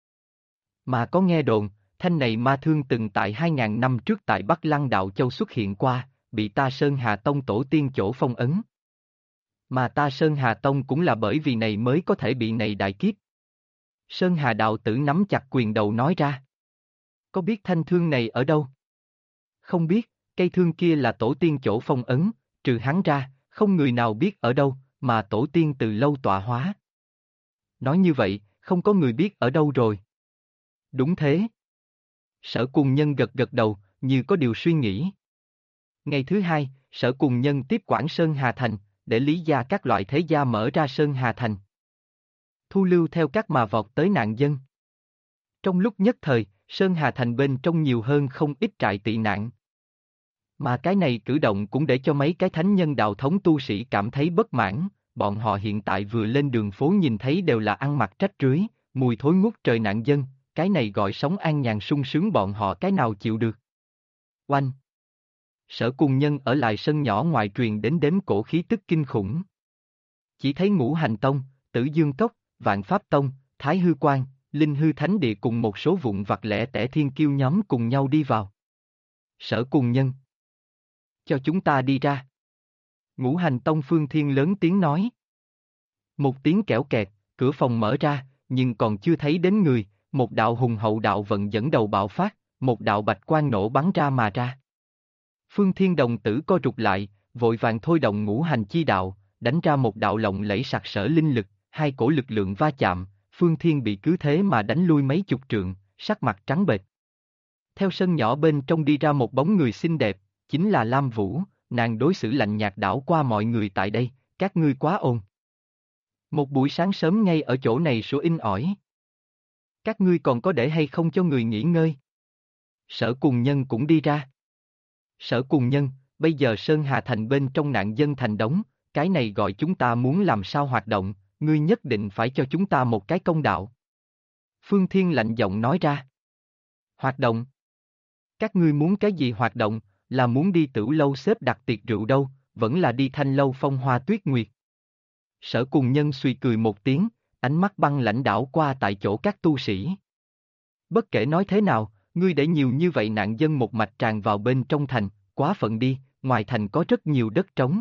Mà có nghe đồn, thanh này ma thương từng tại 2000 năm trước tại Bắc Lăng Đạo Châu xuất hiện qua, bị ta Sơn Hà Tông tổ tiên chỗ phong ấn. Mà ta Sơn Hà Tông cũng là bởi vì này mới có thể bị này đại kiếp. Sơn Hà Đạo Tử nắm chặt quyền đầu nói ra. Có biết thanh thương này ở đâu? Không biết, cây thương kia là tổ tiên chỗ phong ấn, trừ hắn ra, không người nào biết ở đâu, mà tổ tiên từ lâu tọa hóa. Nói như vậy, không có người biết ở đâu rồi. Đúng thế. Sở Cùng Nhân gật gật đầu, như có điều suy nghĩ. Ngày thứ hai, Sở Cùng Nhân tiếp quản Sơn Hà Thành, để Lý gia các loại thế gia mở ra Sơn Hà Thành. Thu lưu theo các mà vọt tới nạn dân. Trong lúc nhất thời, Sơn Hà Thành bên trong nhiều hơn không ít trại tị nạn. Mà cái này cử động cũng để cho mấy cái thánh nhân đạo thống tu sĩ cảm thấy bất mãn, bọn họ hiện tại vừa lên đường phố nhìn thấy đều là ăn mặc rách rưới, mùi thối ngút trời nạn dân, cái này gọi sống an nhàn sung sướng bọn họ cái nào chịu được. Oanh! Sở Cùng Nhân ở lại sân nhỏ ngoài truyền đến đếm cổ khí tức kinh khủng. Chỉ thấy Ngũ Hành Tông, Tử Dương Cốc, Vạn Pháp Tông, Thái Hư Quan, Linh Hư Thánh Địa cùng một số vụn vặt lẻ tẻ thiên kiêu nhóm cùng nhau đi vào. Sở Cùng Nhân. Cho chúng ta đi ra. Ngũ Hành Tông Phương Thiên lớn tiếng nói. Một tiếng kẽo kẹt, cửa phòng mở ra, nhưng còn chưa thấy đến người, một đạo hùng hậu đạo vận dẫn đầu bạo phát, một đạo bạch quang nổ bắn ra mà ra. Phương Thiên đồng tử co rụt lại, vội vàng thôi động ngũ hành chi đạo, đánh ra một đạo lộng lẫy sặc sỡ linh lực, hai cổ lực lượng va chạm, Phương Thiên bị cứ thế mà đánh lui mấy chục trượng, sắc mặt trắng bệch. Theo sân nhỏ bên trong đi ra một bóng người xinh đẹp, chính là Lam Vũ, nàng đối xử lạnh nhạt đảo qua mọi người tại đây, các ngươi quá ồn. Một buổi sáng sớm ngay ở chỗ này số in ỏi. Các ngươi còn có để hay không cho người nghỉ ngơi? Sở Cùng Nhân cũng đi ra. Sở Cùng Nhân, bây giờ Sơn Hà Thành bên trong nạn dân thành đống, cái này gọi chúng ta muốn làm sao hoạt động, ngươi nhất định phải cho chúng ta một cái công đạo. Phương Thiên lạnh giọng nói ra. Hoạt động? Các ngươi muốn cái gì hoạt động, là muốn đi Tửu Lâu xếp đặt tiệc rượu đâu, vẫn là đi Thanh Lâu phong hoa tuyết nguyệt. Sở Cùng Nhân suy cười một tiếng, ánh mắt băng lãnh đảo qua tại chỗ các tu sĩ. Bất kể nói thế nào, ngươi để nhiều như vậy nạn dân một mạch tràn vào bên trong thành, quá phận đi, ngoài thành có rất nhiều đất trống.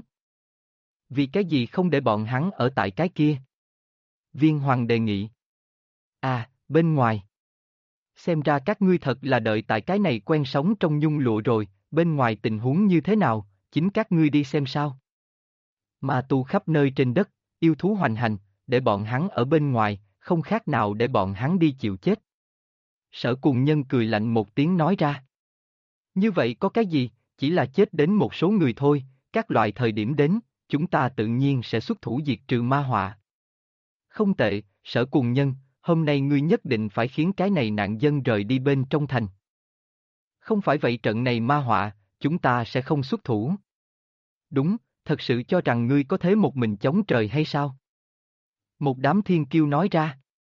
Vì cái gì không để bọn hắn ở tại cái kia? Viên Hoàng đề nghị. À, bên ngoài. Xem ra các ngươi thật là đợi tại cái này quen sống trong nhung lụa rồi, bên ngoài tình huống như thế nào, chính các ngươi đi xem sao. Ma tu khắp nơi trên đất, yêu thú hoành hành, để bọn hắn ở bên ngoài, không khác nào để bọn hắn đi chịu chết. Sở Cùng Nhân cười lạnh một tiếng nói ra. Như vậy có cái gì, chỉ là chết đến một số người thôi, các loại thời điểm đến, chúng ta tự nhiên sẽ xuất thủ diệt trừ ma họa. Không tệ, Sở Cùng Nhân, hôm nay ngươi nhất định phải khiến cái này nạn dân rời đi bên trong thành. Không phải vậy trận này ma họa, chúng ta sẽ không xuất thủ. Đúng, thật sự cho rằng ngươi có thế một mình chống trời hay sao? Một đám thiên kiêu nói ra.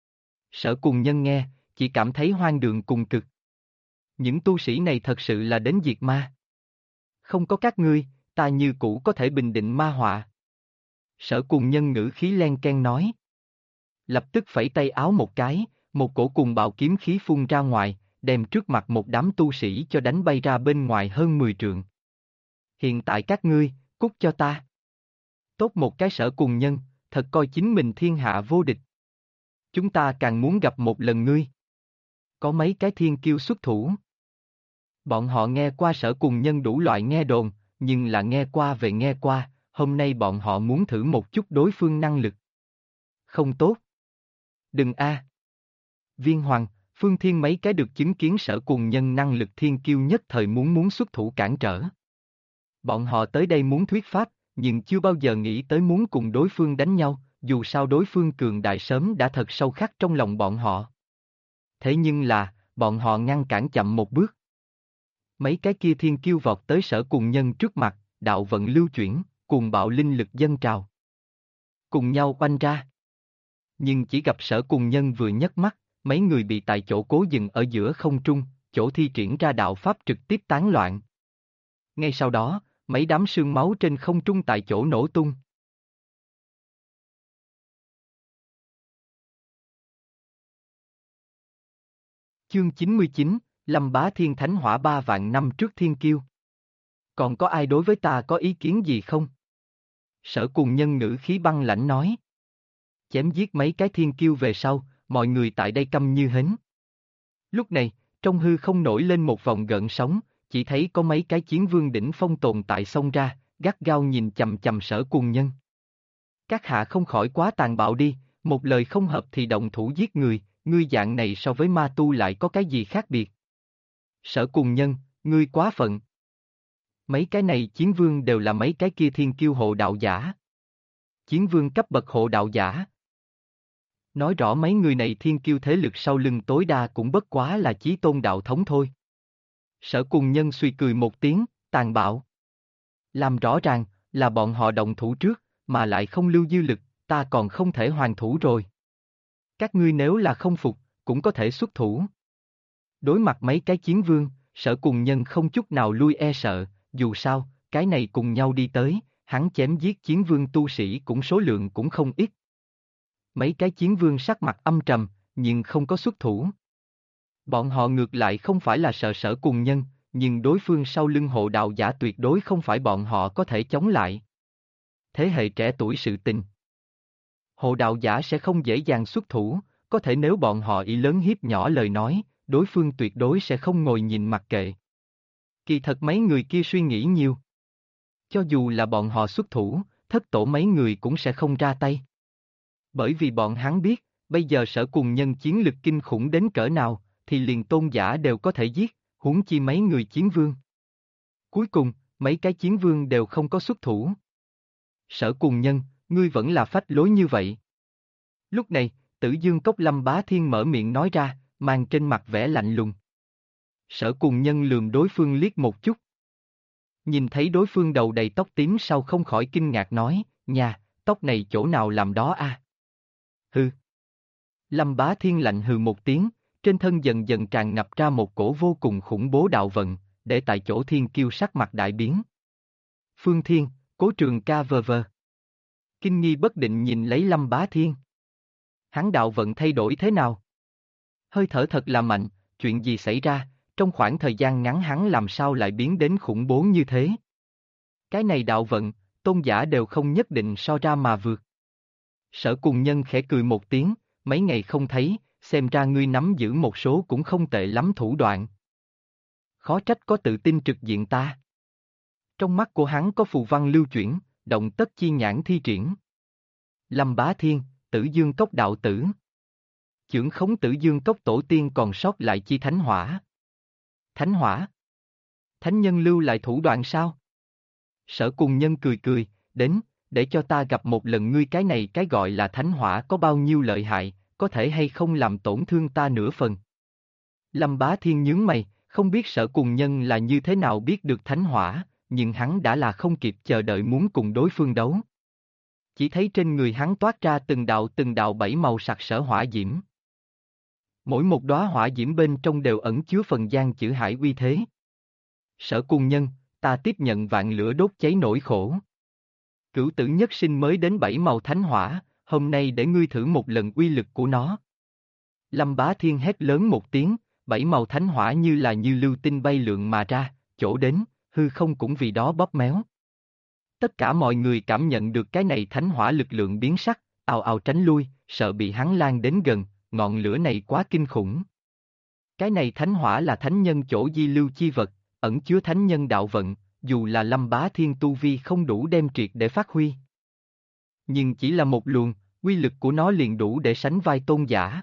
Sở Cùng Nhân nghe, chỉ cảm thấy hoang đường cùng cực. Những tu sĩ này thật sự là đến diệt ma. Không có các ngươi, ta như cũ có thể bình định ma họa. Sở Cùng Nhân ngữ khí len ken nói. Lập tức phẩy tay áo một cái, một cổ cùng bạo kiếm khí phun ra ngoài, đem trước mặt một đám tu sĩ cho đánh bay ra bên ngoài hơn 10 trượng. Hiện tại các ngươi, cút cho ta. Tốt một cái Sở Cùng Nhân, thật coi chính mình thiên hạ vô địch. Chúng ta càng muốn gặp một lần ngươi. Có mấy cái thiên kiêu xuất thủ. Bọn họ nghe qua Sở Cùng Nhân đủ loại nghe đồn, nhưng là nghe qua về nghe qua, hôm nay bọn họ muốn thử một chút đối phương năng lực. Không tốt. Đừng a. Viên Hoàng, Phương Thiên mấy cái được chứng kiến Sở Cùng Nhân năng lực thiên kiêu nhất thời muốn xuất thủ cản trở. Bọn họ tới đây muốn thuyết pháp, nhưng chưa bao giờ nghĩ tới muốn cùng đối phương đánh nhau, dù sao đối phương cường đại sớm đã thật sâu khắc trong lòng bọn họ. Thế nhưng là, bọn họ ngăn cản chậm một bước. Mấy cái kia thiên kiêu vọt tới Sở Cùng Nhân trước mặt, đạo vận lưu chuyển, cùng bạo linh lực dâng trào. Cùng nhau oanh ra. Nhưng chỉ gặp Sở Cùng Nhân vừa nhấc mắt, mấy người bị tại chỗ cố dừng ở giữa không trung, chỗ thi triển ra đạo pháp trực tiếp tán loạn. Ngay sau đó, mấy đám sương máu trên không trung tại chỗ nổ tung. Chương 99, Lâm Bá Thiên Thánh Hỏa 3 vạn năm trước thiên kiêu. Còn có ai đối với ta có ý kiến gì không? Sở Cùng Nhân ngữ khí băng lãnh nói. Chém giết mấy cái thiên kiêu về sau, mọi người tại đây câm như hến. Lúc này, trong hư không nổi lên một vòng gợn sóng, chỉ thấy có mấy cái chiến vương đỉnh phong tồn tại xông ra, gắt gao nhìn chằm chằm Sở Cùng Nhân. Các hạ không khỏi quá tàn bạo đi, một lời không hợp thì động thủ giết người, ngươi dạng này so với ma tu lại có cái gì khác biệt? Sở Cùng Nhân, ngươi quá phận. Mấy cái này chiến vương đều là mấy cái kia thiên kiêu hộ đạo giả. Chiến vương cấp bậc hộ đạo giả. Nói rõ mấy người này thiên kiêu thế lực sau lưng tối đa cũng bất quá là chí tôn đạo thống thôi. Sở Cùng Nhân suy cười một tiếng, tàn bạo. Làm rõ ràng, là bọn họ động thủ trước, mà lại không lưu dư lực, ta còn không thể hoàn thủ rồi. Các ngươi nếu là không phục, cũng có thể xuất thủ. Đối mặt mấy cái chiến vương, Sở Cùng Nhân không chút nào lui e sợ, dù sao, cái này cùng nhau đi tới, hắn chém giết chiến vương tu sĩ cũng số lượng cũng không ít. Mấy cái chiến vương sắc mặt âm trầm, nhưng không có xuất thủ. Bọn họ ngược lại không phải là sợ Sở Cùng Nhân, nhưng đối phương sau lưng hộ đạo giả tuyệt đối không phải bọn họ có thể chống lại. Thế hệ trẻ tuổi sự tình. Hộ đạo giả sẽ không dễ dàng xuất thủ, có thể nếu bọn họ ý lớn hiếp nhỏ lời nói, đối phương tuyệt đối sẽ không ngồi nhìn mặc kệ. Kỳ thật mấy người kia suy nghĩ nhiều. Cho dù là bọn họ xuất thủ, thất tổ mấy người cũng sẽ không ra tay. Bởi vì bọn hắn biết, bây giờ Sở Cùng Nhân chiến lực kinh khủng đến cỡ nào, thì liền tôn giả đều có thể giết, huống chi mấy người chiến vương. Cuối cùng, mấy cái chiến vương đều không có xuất thủ. Sở Cùng Nhân, ngươi vẫn là phách lối như vậy. Lúc này, Tử Dương Cốc Lâm Bá Thiên mở miệng nói ra, mang trên mặt vẻ lạnh lùng. Sở Cùng Nhân lườm đối phương liếc một chút. Nhìn thấy đối phương đầu đầy tóc tím sau không khỏi kinh ngạc nói, nhà, tóc này chỗ nào làm đó a? Hừ. Lâm Bá Thiên lạnh hừ một tiếng, trên thân dần dần tràn ngập ra một cổ vô cùng khủng bố đạo vận, để tại chỗ thiên kiêu sắc mặt đại biến. Phương Thiên, Cố Trường Ca vờ vờ. Kinh nghi bất định nhìn lấy Lâm Bá Thiên. Hắn đạo vận thay đổi thế nào? Hơi thở thật là mạnh, chuyện gì xảy ra, trong khoảng thời gian ngắn hắn làm sao lại biến đến khủng bố như thế? Cái này đạo vận, tôn giả đều không nhất định so ra mà vượt. Sở Cùng Nhân khẽ cười một tiếng, mấy ngày không thấy, xem ra ngươi nắm giữ một số cũng không tệ lắm thủ đoạn. Khó trách có tự tin trực diện ta. Trong mắt của hắn có phù văn lưu chuyển, động tất chi nhãn thi triển. Lâm Bá Thiên, Tử Dương Cốc đạo tử. Chưởng khống Tử Dương Cốc tổ tiên còn sót lại chi thánh hỏa. Thánh hỏa? Thánh nhân lưu lại thủ đoạn sao? Sở Cùng Nhân cười cười, đến, để cho ta gặp một lần ngươi cái này cái gọi là thánh hỏa có bao nhiêu lợi hại, có thể hay không làm tổn thương ta nửa phần. Lâm Bá Thiên nhướng mày, không biết Sở Cùng Nhân là như thế nào biết được thánh hỏa, nhưng hắn đã là không kịp chờ đợi muốn cùng đối phương đấu. Chỉ thấy trên người hắn toát ra từng đạo bảy màu sặc sỡ hỏa diễm. Mỗi một đóa hỏa diễm bên trong đều ẩn chứa phần gian chữ hải uy thế. Sở Cùng Nhân, ta tiếp nhận vạn lửa đốt cháy nỗi khổ. Cửu tử nhất sinh mới đến bảy màu thánh hỏa, hôm nay để ngươi thử một lần uy lực của nó. Lâm Bá Thiên hét lớn một tiếng, bảy màu thánh hỏa như lưu tinh bay lượn mà ra, chỗ đến, hư không cũng vì đó bóp méo. Tất cả mọi người cảm nhận được cái này thánh hỏa lực lượng biến sắc, ào ào tránh lui, sợ bị hắn lan đến gần, ngọn lửa này quá kinh khủng. Cái này thánh hỏa là thánh nhân chỗ di lưu chi vật, ẩn chứa thánh nhân đạo vận, dù là Lâm Bá Thiên tu vi không đủ đem triệt để phát huy. Nhưng chỉ là một luồng, uy lực của nó liền đủ để sánh vai tôn giả.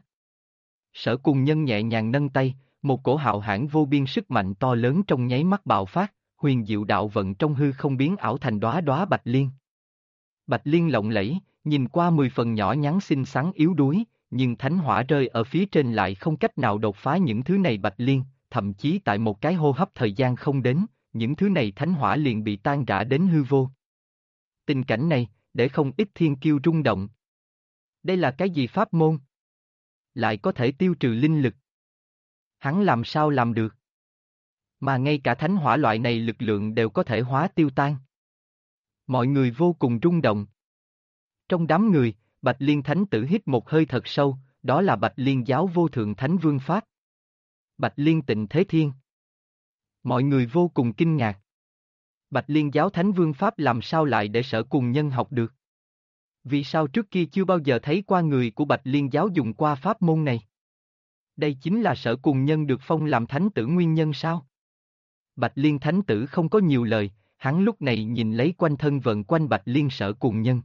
Sở Cùng Nhân nhẹ nhàng nâng tay, một cổ hạo hãn vô biên sức mạnh to lớn trong nháy mắt bạo phát, huyền diệu đạo vận trong hư không biến ảo thành đóa đóa bạch liên. Bạch liên lộng lẫy, nhìn qua 10 phần nhỏ nhắn xinh xắn yếu đuối, nhưng thánh hỏa rơi ở phía trên lại không cách nào đột phá những thứ này bạch liên, thậm chí tại một cái hô hấp thời gian không đến, những thứ này thánh hỏa liền bị tan rã đến hư vô. Tình cảnh này, để không ít thiên kiêu rung động. Đây là cái gì pháp môn? Lại có thể tiêu trừ linh lực. Hắn làm sao làm được? Mà ngay cả thánh hỏa loại này lực lượng đều có thể hóa tiêu tan. Mọi người vô cùng rung động. Trong đám người, Bạch Liên Thánh Tử hít một hơi thật sâu, đó là Bạch Liên Giáo vô thượng Thánh Vương Pháp. Bạch Liên Tịnh Thế Thiên. Mọi người vô cùng kinh ngạc. Bạch Liên Giáo Thánh Vương Pháp làm sao lại để Sở Cùng Nhân học được? Vì sao trước kia chưa bao giờ thấy qua người của Bạch Liên Giáo dùng qua pháp môn này? Đây chính là Sở Cùng Nhân được phong làm Thánh Tử nguyên nhân sao? Bạch Liên Thánh Tử không có nhiều lời, hắn lúc này nhìn lấy quanh thân vận quanh Bạch Liên Sở Cùng Nhân.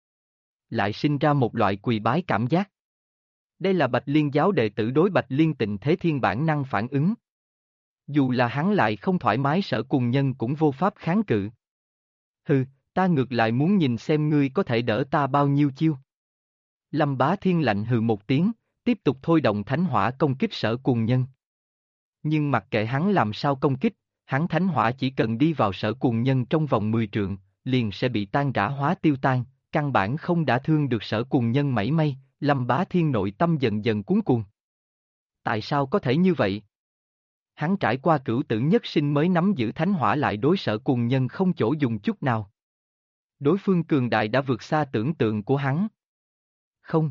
Lại sinh ra một loại quỳ bái cảm giác. Đây là Bạch Liên Giáo đệ tử đối Bạch Liên Tịnh Thế Thiên bản năng phản ứng. Dù là hắn lại không thoải mái Sở Cùng Nhân cũng vô pháp kháng cự. Hừ, ta ngược lại muốn nhìn xem ngươi có thể đỡ ta bao nhiêu chiêu. Lâm Bá Thiên lạnh hừ một tiếng, tiếp tục thôi động thánh hỏa công kích Sở Cùng Nhân. Nhưng mặc kệ hắn làm sao công kích, hắn thánh hỏa chỉ cần đi vào Sở Cùng Nhân trong vòng 10 trượng, liền sẽ bị tan rã hóa tiêu tan, căn bản không đả thương được Sở Cùng Nhân mảy may. Lâm Bá Thiên nội tâm dần dần cuống cuồng. Tại sao có thể như vậy? Hắn trải qua cửu tử nhất sinh mới nắm giữ thánh hỏa lại đối Sở Cùng Nhân không chỗ dùng chút nào. Đối phương cường đại đã vượt xa tưởng tượng của hắn. Không.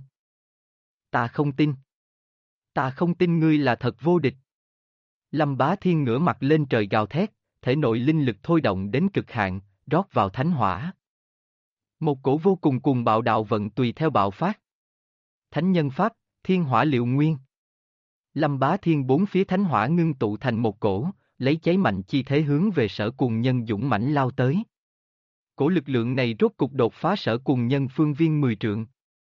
Ta không tin. Ta không tin ngươi là thật vô địch. Lâm Bá Thiên ngửa mặt lên trời gào thét, thể nội linh lực thôi động đến cực hạn, rót vào thánh hỏa. Một cổ vô cùng cuồng bạo đạo vận tùy theo bạo phát. Thánh nhân pháp, thiên hỏa liệu nguyên. Lâm Bá Thiên bốn phía thánh hỏa ngưng tụ thành một cổ, lấy cháy mạnh chi thế hướng về Sở Cùng Nhân dũng mãnh lao tới. Cổ lực lượng này rốt cục đột phá Sở Cùng Nhân phương viên 10 trượng.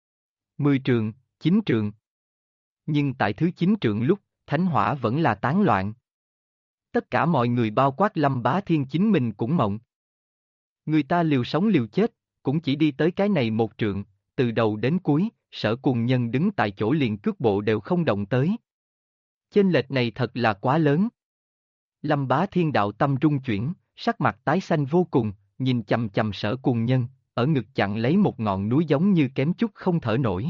10 trượng, 9 trượng. Nhưng tại thứ 9 trượng lúc, thánh hỏa vẫn là tán loạn. Tất cả mọi người bao quát Lâm Bá Thiên chính mình cũng mộng. Người ta liều sống liều chết, cũng chỉ đi tới cái này một trượng, từ đầu đến cuối, Sở Cùng Nhân đứng tại chỗ liền cước bộ đều không động tới. Chênh lệch này thật là quá lớn. Lâm Bá Thiên đạo tâm rung chuyển, sắc mặt tái xanh vô cùng, nhìn chằm chằm Sở Cùng Nhân, ở ngực chặn lấy một ngọn núi giống như kém chút không thở nổi.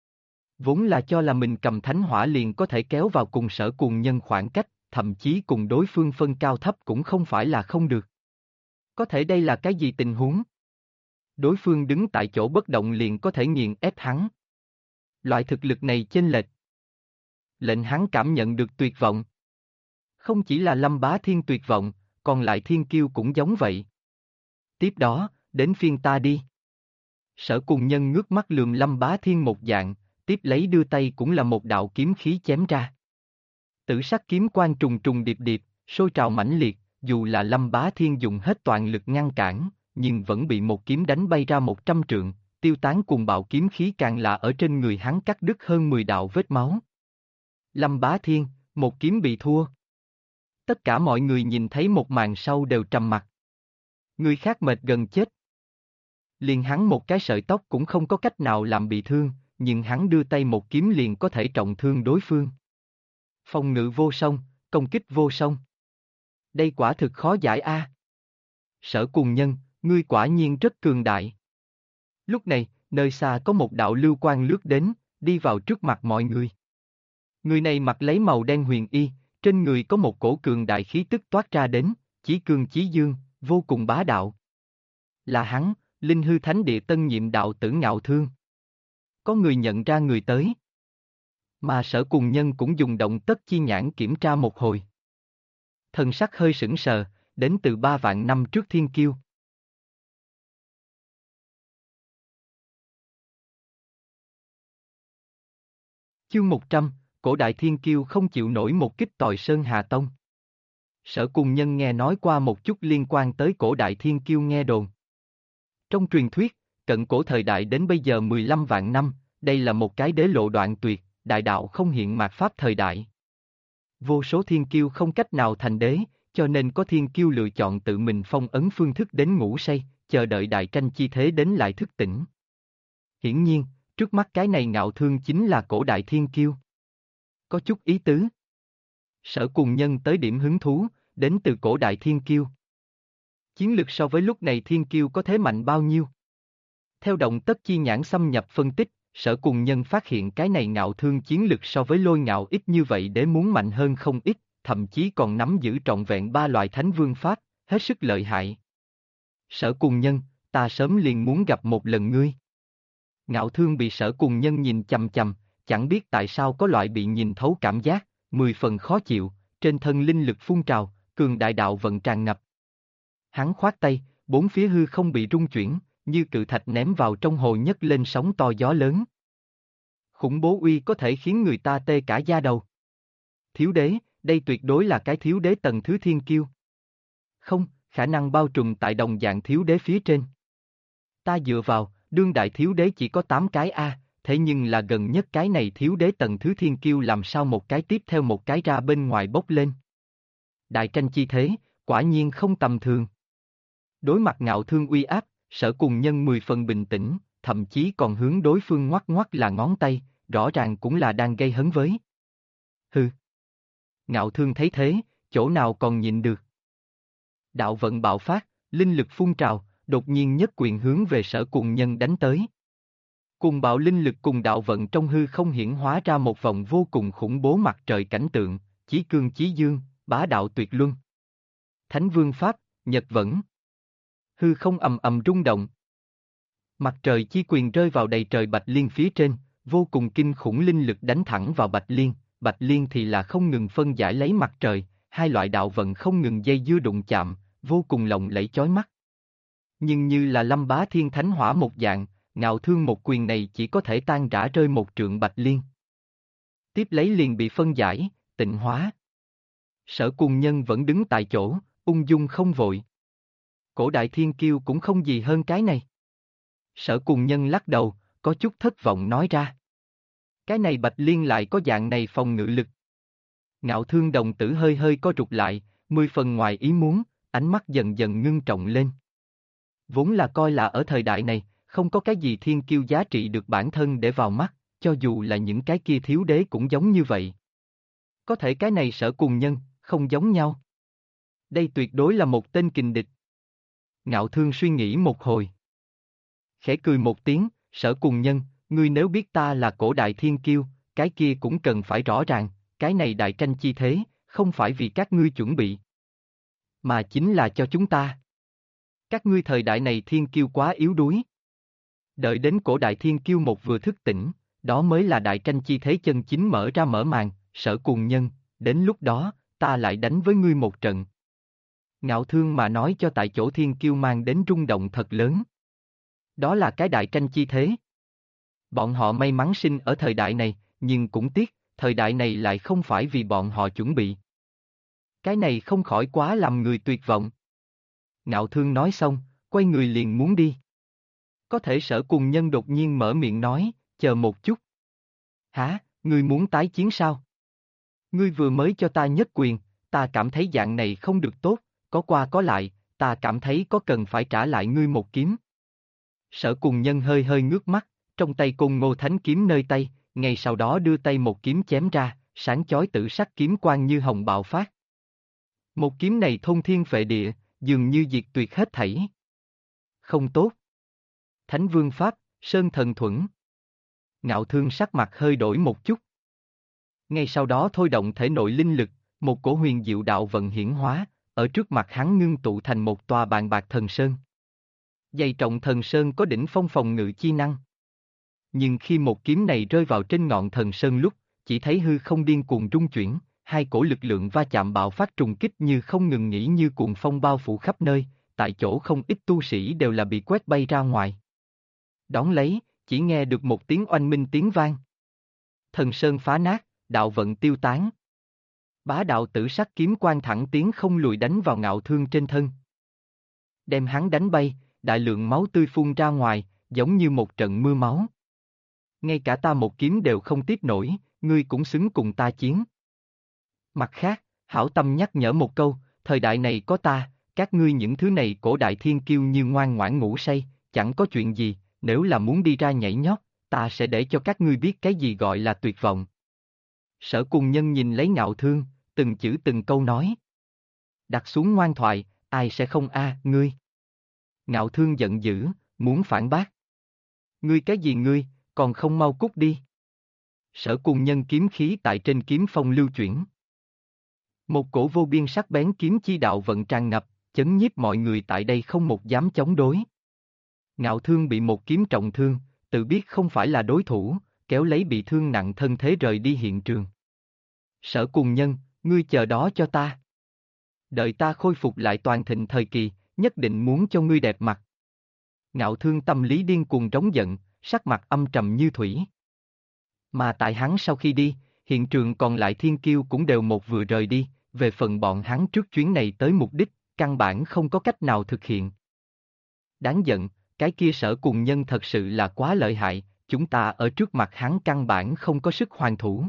Vốn là cho là mình cầm thánh hỏa liền có thể kéo vào cùng Sở Cùng Nhân khoảng cách, thậm chí cùng đối phương phân cao thấp cũng không phải là không được. Có thể đây là cái gì tình huống? Đối phương đứng tại chỗ bất động liền có thể nghiền ép hắn. Loại thực lực này chênh lệch, lệnh hắn cảm nhận được tuyệt vọng. Không chỉ là Lâm Bá Thiên tuyệt vọng, còn lại thiên kiêu cũng giống vậy. Tiếp đó, đến phiên ta đi. Sở Cùng Nhân ngước mắt lườm Lâm Bá Thiên một dạng, tiếp lấy đưa tay cũng là một đạo kiếm khí chém ra. Tử sắc kiếm quang trùng trùng điệp điệp, sôi trào mãnh liệt, dù là Lâm Bá Thiên dùng hết toàn lực ngăn cản, nhưng vẫn bị một kiếm đánh bay ra 100 trượng, tiêu tán cùng bạo kiếm khí càng là ở trên người hắn cắt đứt hơn 10 đạo vết máu. Lâm Bá Thiên, một kiếm bị thua. Tất cả mọi người nhìn thấy một màn sau đều trầm mặt. Người khác mệt gần chết. Liền hắn một cái sợi tóc cũng không có cách nào làm bị thương, nhưng hắn đưa tay một kiếm liền có thể trọng thương đối phương. Phòng ngự vô song, công kích vô song. Đây quả thực khó giải a. Sở Cùng Nhân, ngươi quả nhiên rất cường đại. Lúc này, nơi xa có một đạo lưu quang lướt đến, đi vào trước mặt mọi người. Người này mặc lấy màu đen huyền y, trên người có một cổ cường đại khí tức toát ra đến, chí cương chí dương, vô cùng bá đạo. Là hắn, Linh Hư Thánh Địa tân nhiệm đạo tử Ngạo Thương. Có người nhận ra người tới. Mà Sở Cùng Nhân cũng dùng động tất chi nhãn kiểm tra một hồi. Thần sắc hơi sững sờ, đến từ 3 vạn năm trước thiên kiêu. Chương 100, cổ đại thiên kiêu không chịu nổi một kích Tòi Sơn Hà Tông. Sở Cùng Nhân nghe nói qua một chút liên quan tới cổ đại thiên kiêu nghe đồn. Trong truyền thuyết, cận cổ thời đại đến bây giờ 15 vạn năm, đây là một cái đế lộ đoạn tuyệt, đại đạo không hiện mạt pháp thời đại. Vô số thiên kiêu không cách nào thành đế, cho nên có thiên kiêu lựa chọn tự mình phong ấn phương thức đến ngủ say, chờ đợi đại tranh chi thế đến lại thức tỉnh. Hiển nhiên, trước mắt cái này Ngạo Thương chính là cổ đại thiên kiêu. Có chút ý tứ. Sở Cùng Nhân tới điểm hứng thú, đến từ cổ đại thiên kiêu. Chiến lực so với lúc này thiên kiêu có thế mạnh bao nhiêu? Theo động tất chi nhãn xâm nhập phân tích, Sở Cùng Nhân phát hiện cái này Ngạo Thương chiến lực so với Lôi Ngạo ít như vậy để muốn mạnh hơn không ít, thậm chí còn nắm giữ trọn vẹn 3 loại thánh vương pháp, hết sức lợi hại. Sở Cùng Nhân, ta sớm liền muốn gặp một lần ngươi. Ngạo Thương bị Sở Cùng Nhân nhìn chằm chằm, chẳng biết tại sao có loại bị nhìn thấu cảm giác, 10 phần khó chịu, trên thân linh lực phun trào, cường đại đạo vận tràn ngập. Hắn khoát tay, bốn phía hư không bị rung chuyển, như cự thạch ném vào trong hồ nhấc lên sóng to gió lớn. Khủng bố uy có thể khiến người ta tê cả da đầu. Thiếu đế, đây tuyệt đối là cái thiếu đế tầng thứ thiên kiêu. Không, khả năng bao trùm tại đồng dạng thiếu đế phía trên. Ta dựa vào, đương đại thiếu đế chỉ có 8 cái a, thế nhưng là gần nhất cái này thiếu đế tầng thứ thiên kiêu làm sao một cái tiếp theo một cái ra bên ngoài bốc lên. Đại tranh chi thế, quả nhiên không tầm thường. Đối mặt Ngạo Thương uy áp, Sở Cùng Nhân 10 phần bình tĩnh, thậm chí còn hướng đối phương ngoắc ngoắc là ngón tay, rõ ràng cũng là đang gây hấn với. Hừ. Ngạo Thương thấy thế, chỗ nào còn nhịn được. Đạo vận bạo phát, linh lực phun trào, đột nhiên nhất quyền hướng về Sở Cùng Nhân đánh tới. Cùng bạo linh lực cùng đạo vận trong hư không hiển hóa ra một vòng vô cùng khủng bố mặt trời cảnh tượng, chí cương chí dương, bá đạo tuyệt luân. Thánh Vương Pháp, Nhật Vẫn. Hư không ầm ầm rung động. Mặt trời chi quyền rơi vào đầy trời Bạch Liên phía trên, vô cùng kinh khủng linh lực đánh thẳng vào Bạch Liên thì là không ngừng phân giải lấy mặt trời, hai loại đạo vận không ngừng dây dưa đụng chạm, vô cùng lộng lẫy chói mắt. Nhưng như là Lâm Bá Thiên Thánh Hỏa một dạng, Ngạo Thương một quyền này chỉ có thể tan rã rơi một trượng Bạch Liên. Tiếp lấy liền bị phân giải, tịnh hóa. Sở Cùng Nhân vẫn đứng tại chỗ, ung dung không vội. Cổ đại thiên kiêu cũng không gì hơn cái này. Sở Cùng Nhân lắc đầu, có chút thất vọng nói ra. Cái này Bạch Liên lại có dạng này phòng ngự lực. Ngạo Thương đồng tử hơi hơi co rụt lại, 10 phần ngoài ý muốn, ánh mắt dần dần ngưng trọng lên. Vốn là coi là ở thời đại này, không có cái gì thiên kiêu giá trị được bản thân để vào mắt, cho dù là những cái kia thiếu đế cũng giống như vậy. Có thể cái này Sở Cùng Nhân, không giống nhau. Đây tuyệt đối là một tên kình địch. Ngạo Thương suy nghĩ một hồi. Khẽ cười một tiếng, Sở Cùng Nhân, ngươi nếu biết ta là cổ đại thiên kiêu, cái kia cũng cần phải rõ ràng, cái này đại tranh chi thế, không phải vì các ngươi chuẩn bị, mà chính là cho chúng ta. Các ngươi thời đại này thiên kiêu quá yếu đuối. Đợi đến cổ đại thiên kiêu một vừa thức tỉnh, đó mới là đại tranh chi thế chân chính mở màn, Sở Cùng Nhân, đến lúc đó, ta lại đánh với ngươi một trận. Ngạo Thương mà nói cho tại chỗ thiên kiêu mang đến rung động thật lớn. Đó là cái đại tranh chi thế. Bọn họ may mắn sinh ở thời đại này, nhưng cũng tiếc, thời đại này lại không phải vì bọn họ chuẩn bị. Cái này không khỏi quá làm người tuyệt vọng. Ngạo Thương nói xong, quay người liền muốn đi. Có thể Sở Cùng Nhân đột nhiên mở miệng nói, chờ một chút. Hả, ngươi muốn tái chiến sao? Ngươi vừa mới cho ta nhất quyền, ta cảm thấy dạng này không được tốt, có qua có lại, ta cảm thấy có cần phải trả lại ngươi một kiếm. Sở Cùng Nhân hơi hơi ngước mắt, trong tay Côn Ngô Thánh kiếm nơi tay, ngay sau đó đưa tay một kiếm chém ra, sáng chói tử sắc kiếm quang như hồng bạo phát. Một kiếm này thôn thiên phệ địa, dường như diệt tuyệt hết thảy. Không tốt. Thánh Vương Pháp, Sơn Thần Thuẫn. Ngạo Thương sắc mặt hơi đổi một chút. Ngay sau đó thôi động thể nội linh lực, một cổ huyền diệu đạo vận hiển hóa, ở trước mặt hắn ngưng tụ thành một tòa bàn bạc thần sơn. Dày trọng thần sơn có đỉnh phong phòng ngự chi năng. Nhưng khi một kiếm này rơi vào trên ngọn thần sơn lúc, chỉ thấy hư không điên cuồng rung chuyển, hai cổ lực lượng va chạm bạo phát trùng kích như không ngừng nghỉ như cuồng phong bao phủ khắp nơi, tại chỗ không ít tu sĩ đều là bị quét bay ra ngoài. Đón lấy, chỉ nghe được một tiếng oanh minh tiếng vang. Thần sơn phá nát, đạo vận tiêu tán. Bá đạo tử sắc kiếm quang thẳng tiến không lùi đánh vào Ngạo Thương trên thân. Đem hắn đánh bay, đại lượng máu tươi phun ra ngoài, giống như một trận mưa máu. Ngay cả ta một kiếm đều không tiếp nổi, ngươi cũng xứng cùng ta chiến. Mặt khác, hảo tâm nhắc nhở một câu, thời đại này có ta, các ngươi những thứ này cổ đại thiên kiêu như ngoan ngoãn ngủ say, chẳng có chuyện gì, nếu là muốn đi ra nhảy nhót, ta sẽ để cho các ngươi biết cái gì gọi là tuyệt vọng. Sở Cùng Nhân nhìn lấy Ngạo Thương, từng chữ từng câu nói. Đặt xuống ngoan thoại, ai sẽ không ngươi. Ngạo Thương giận dữ, muốn phản bác. Ngươi cái gì ngươi, còn không mau cút đi. Sở Cùng Nhân kiếm khí tại trên kiếm phong lưu chuyển. Một cổ vô biên sắc bén kiếm chi đạo vận tràn ngập, chấn nhiếp mọi người tại đây không một dám chống đối. Ngạo Thương bị một kiếm trọng thương, tự biết không phải là đối thủ, kéo lấy bị thương nặng thân thế rời đi hiện trường. Sở Cùng Nhân, ngươi chờ đó cho ta. Đợi ta khôi phục lại toàn thịnh thời kỳ, nhất định muốn cho ngươi đẹp mặt. Ngạo Thương tâm lý điên cuồng trống giận, sắc mặt âm trầm như thủy. Mà tại hắn sau khi đi, hiện trường còn lại thiên kiêu cũng đều một vừa rời đi, về phần bọn hắn trước chuyến này tới mục đích, căn bản không có cách nào thực hiện. Đáng giận, cái kia Sở Cùng Nhân thật sự là quá lợi hại, chúng ta ở trước mặt hắn căn bản không có sức hoàn thủ.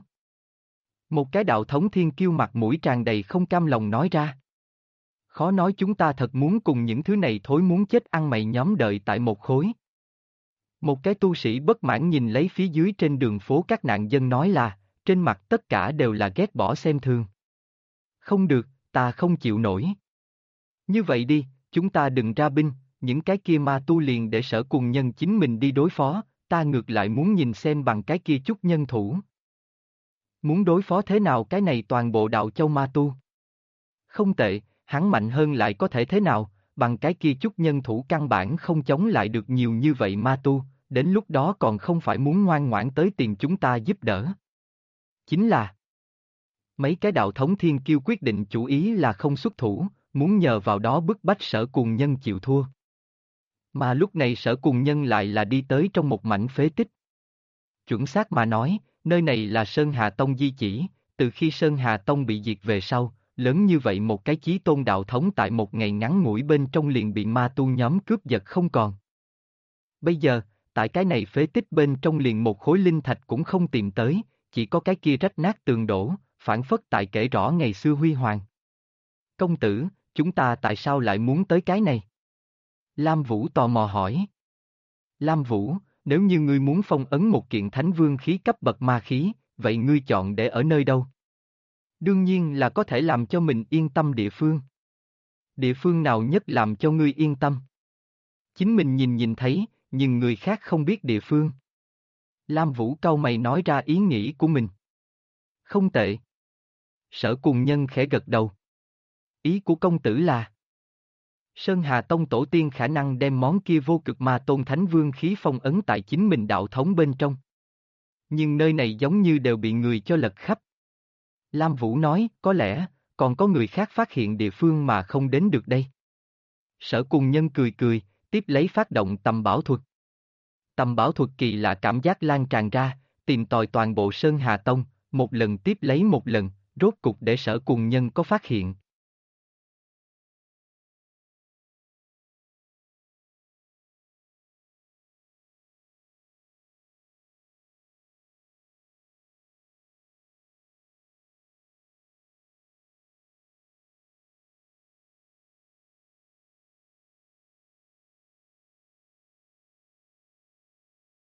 Một cái đạo thống thiên kiêu mặt mũi tràn đầy không cam lòng nói ra. Khó nói chúng ta thật muốn cùng những thứ này thối muốn chết ăn mày nhóm đợi tại một khối. Một cái tu sĩ bất mãn nhìn lấy phía dưới trên đường phố các nạn dân nói là, trên mặt tất cả đều là ghét bỏ xem thường. Không được, ta không chịu nổi. Như vậy đi, chúng ta đừng ra binh, những cái kia ma tu liền để Sở Cùng Nhân chính mình đi đối phó, ta ngược lại muốn nhìn xem bằng cái kia chút nhân thủ. Muốn đối phó thế nào cái này toàn bộ đạo châu ma tu? Không tệ, hắn mạnh hơn lại có thể thế nào, bằng cái kia chút nhân thủ căn bản không chống lại được nhiều như vậy ma tu, đến lúc đó còn không phải muốn ngoan ngoãn tới tìm chúng ta giúp đỡ. Chính là mấy cái đạo thống thiên kiêu quyết định chủ ý là không xuất thủ, muốn nhờ vào đó bức bách Sở Cùng Nhân chịu thua. Mà lúc này Sở Cùng Nhân lại là đi tới trong một mảnh phế tích. Chuẩn xác mà nói, nơi này là Sơn Hà Tông di chỉ, từ khi Sơn Hà Tông bị diệt về sau, lớn như vậy một cái chí tôn đạo thống tại một ngày ngắn ngủi bên trong liền bị ma tu nhóm cướp giật không còn. Bây giờ, tại cái này phế tích bên trong liền một khối linh thạch cũng không tìm tới, chỉ có cái kia rách nát tường đổ, phản phất tại kể rõ ngày xưa huy hoàng. Công tử, chúng ta tại sao lại muốn tới cái này? Lam Vũ tò mò hỏi. Lam Vũ, nếu như ngươi muốn phong ấn một kiện thánh vương khí cấp bậc ma khí, vậy ngươi chọn để ở nơi đâu? Đương nhiên là có thể làm cho mình yên tâm địa phương. Địa phương nào nhất làm cho ngươi yên tâm? Chính mình nhìn thấy, nhưng người khác không biết địa phương. Lam Vũ cau mày nói ra ý nghĩ của mình. Không tệ. Sở Cùng Nhân khẽ gật đầu. Ý của công tử là Sơn Hà Tông tổ tiên khả năng đem món kia vô cực ma tôn thánh vương khí phong ấn tại chính mình đạo thống bên trong. Nhưng nơi này giống như đều bị người cho lật khắp. Lam Vũ nói, có lẽ, còn có người khác phát hiện địa phương mà không đến được đây. Sở Cùng Nhân cười cười, tiếp lấy phát động tầm bảo thuật. Tầm bảo thuật kỳ lạ cảm giác lan tràn ra, tìm tòi toàn bộ Sơn Hà Tông, một lần tiếp lấy một lần, rốt cục để Sở Cùng Nhân có phát hiện.